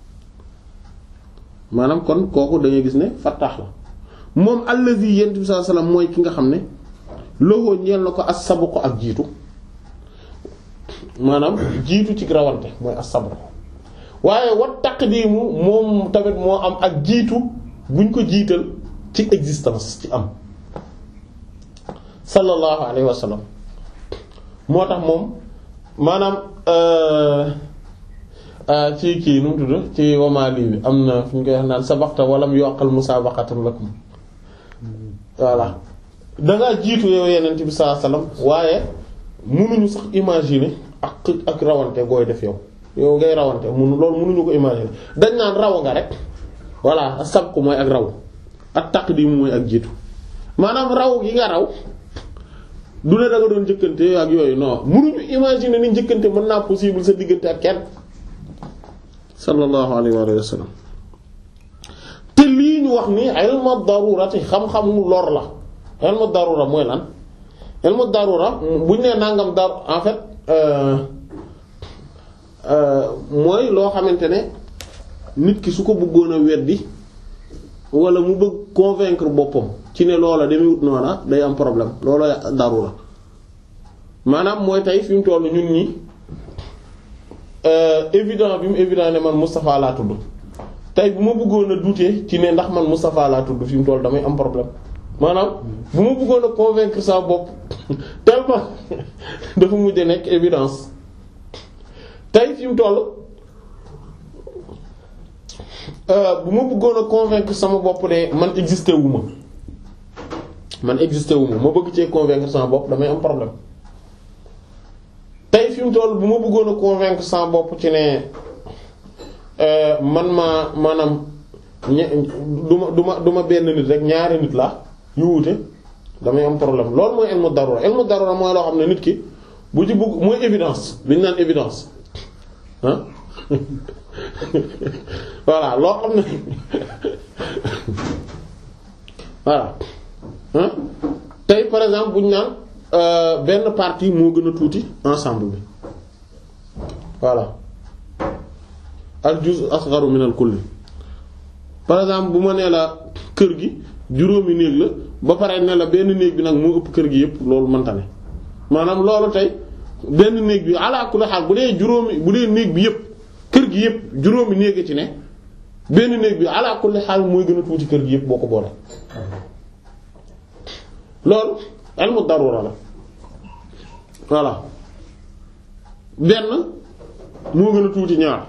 maanaam kon kooku da ngay gis ne fattaax la moom allazi Yonent bi sallallahu alayhi wasallam mooy ki nga xam ne loxo ñeel na ko as-sabqu ak jiitu maanaam jiitu ci rawante mooy as-sabqu waaye wat taqdimu moom tamit moo am ak jiitu buñ ko jiital ci existence ci am sallallahu alayhi wa sallam moo tax moom maanaam ci kii nu mu tudd ci wamaali bi am na fu ñu koy wax naan sabaqta walam yoqal musabaqatan lakum voilà dangaa jiitu yow Yonent bi sallallahu alayhi wa sallam waaye mënuñu sax imaginer ak ak rawante gooy def yow yow ngay rawante mun loolu mënuñu ko imaginer dañ naan raw nga rek voilà sabqu mooy ak raw ak taqdim mooy ak jiitu maanaam raw gi nga raw du ne da nga doon njëkkante ak yooyu non mënuñu imaginer ni njëkkante mën naa possible sa diggante ak kenn sallallahu alayhi wa sallam te lii ñu wax ni ilmu darurati xam-xamu lor la ilmu darura mooy lan ilmu darura buñ nee nangam dar en fait euh euh mooy loo xamante ne nit ki su ko bëggoon a weddi wala mu bëgg convaincre boppam ci ne loola demewut noona day am problème loola darura maanaam mooy tey fi mu toll ñun ñi évident bi mu évident ne man Moustapha laa tudd tey bu ma bëggoon a douter ci ne ndax man Moustapha laa tudd fi mu toll damay am problème maanaam bu ma bëggoon a convaincre sa bopp tellement dafa mujj nekk évidence tey fi mu toll bu ma bëggoon a convaincre sama bopp ne man existé wu ma man existé wu ma ma bëgg cee convaincre sama bopp damay am problème tey fi mu toll bu ma bëggoon a convaincre sama bopp ci ne man maa maanaam ñe du ma du ma du ma benn nit rek ñaari nit la yu wuute damay am problème loolu mooy ilmu darura ilmu darura mooy loo xam ne nit ki bu ci bëgg mooy évidence li ñu naan évidence ah voilà loo xam ne voilà ah tey par exemple bu ñu naan benn partie moo gën a tuuti ensemble bi voilà al juz asgharu min al kulli par exemple bu ma nee la kër gi juróomi néeg la ba pare ne la benn néeg bi nag moo ëpp kër gi yépp loolu mënta ne maanaam loolu tey benn néeg bi ala kulli xaal bu dee juróomi bu dee néeg bi yépp kër gi yépp juróomi néeg ci ne benn néeg bi ala kulli xaal mooy gën a tuuti kër gi yépp boo ko boole loolu ilmu darura la voilà benn moo gën a tuuti ñaar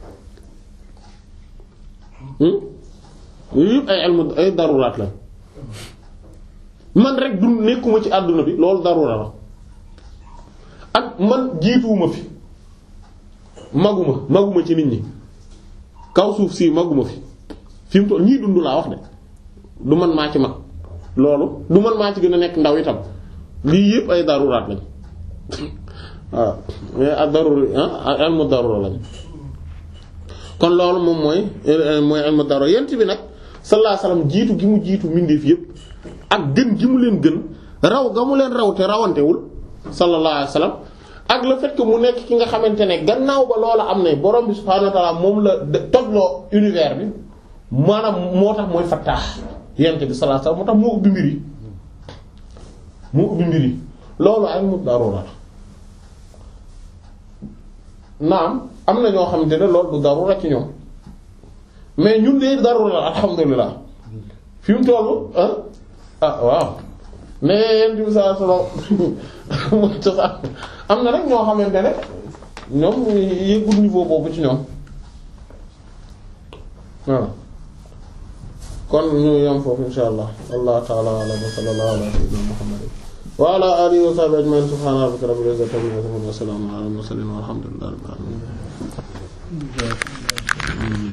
yooyu yëpp ay ilmu ay daruraat la man rek du nekkuma ci àdduna bi loolu darura la ak man jiituwuma fi maguma maguma ci nit ñi kaw suuf si maguma fi fi mu toll ñii dund laa wax de du man maa ci mag loolu du man maa ci gën a nekk ndaw itam lii yëpp ay daruraat lañ waaw mais ak daruri ah ilmu darura lañ kon loolu moom mooy mooy ilmu darura yent bi nag sallallahu alayhi wasallam jiitu gi mu jiitu mbindeef yëpp ak gën gi mu leen gën raw ga mu leen raw te rawantewul sallallahu alayhi wasallam ak le fait que mu nekk ki nga xamante ne gannaaw ba loola am na borom bi subhaanahu wa ta'ala moom la tojloo univers bi maanaam moo tax mooy fattaax yent bi sallallahu alayhi wasallam moo tax moo ubbi mbir yi moo ubbi mbir yi loolu ilmu darura naam am na ñoo xamante ne loolu du darura ci ñoom mais ñun de darura alhamdulilah fi mu tollu ah ah waaw mais yent bi sallallahu alayhi wasallam am na rek ñoo xamante ne ñoom yëggul niveau boobu ci ñoom waaw kon ñu yam foofu insha allah wallahu ta'ala a'lam wa sallallahu ala sayyidina muhammadin wa ala alihi wa sahbihi ajma'in subhana rabbika rabbil izzati amma yasifun wa salamun ala al mursalin walhamdulillahi rabbil alamin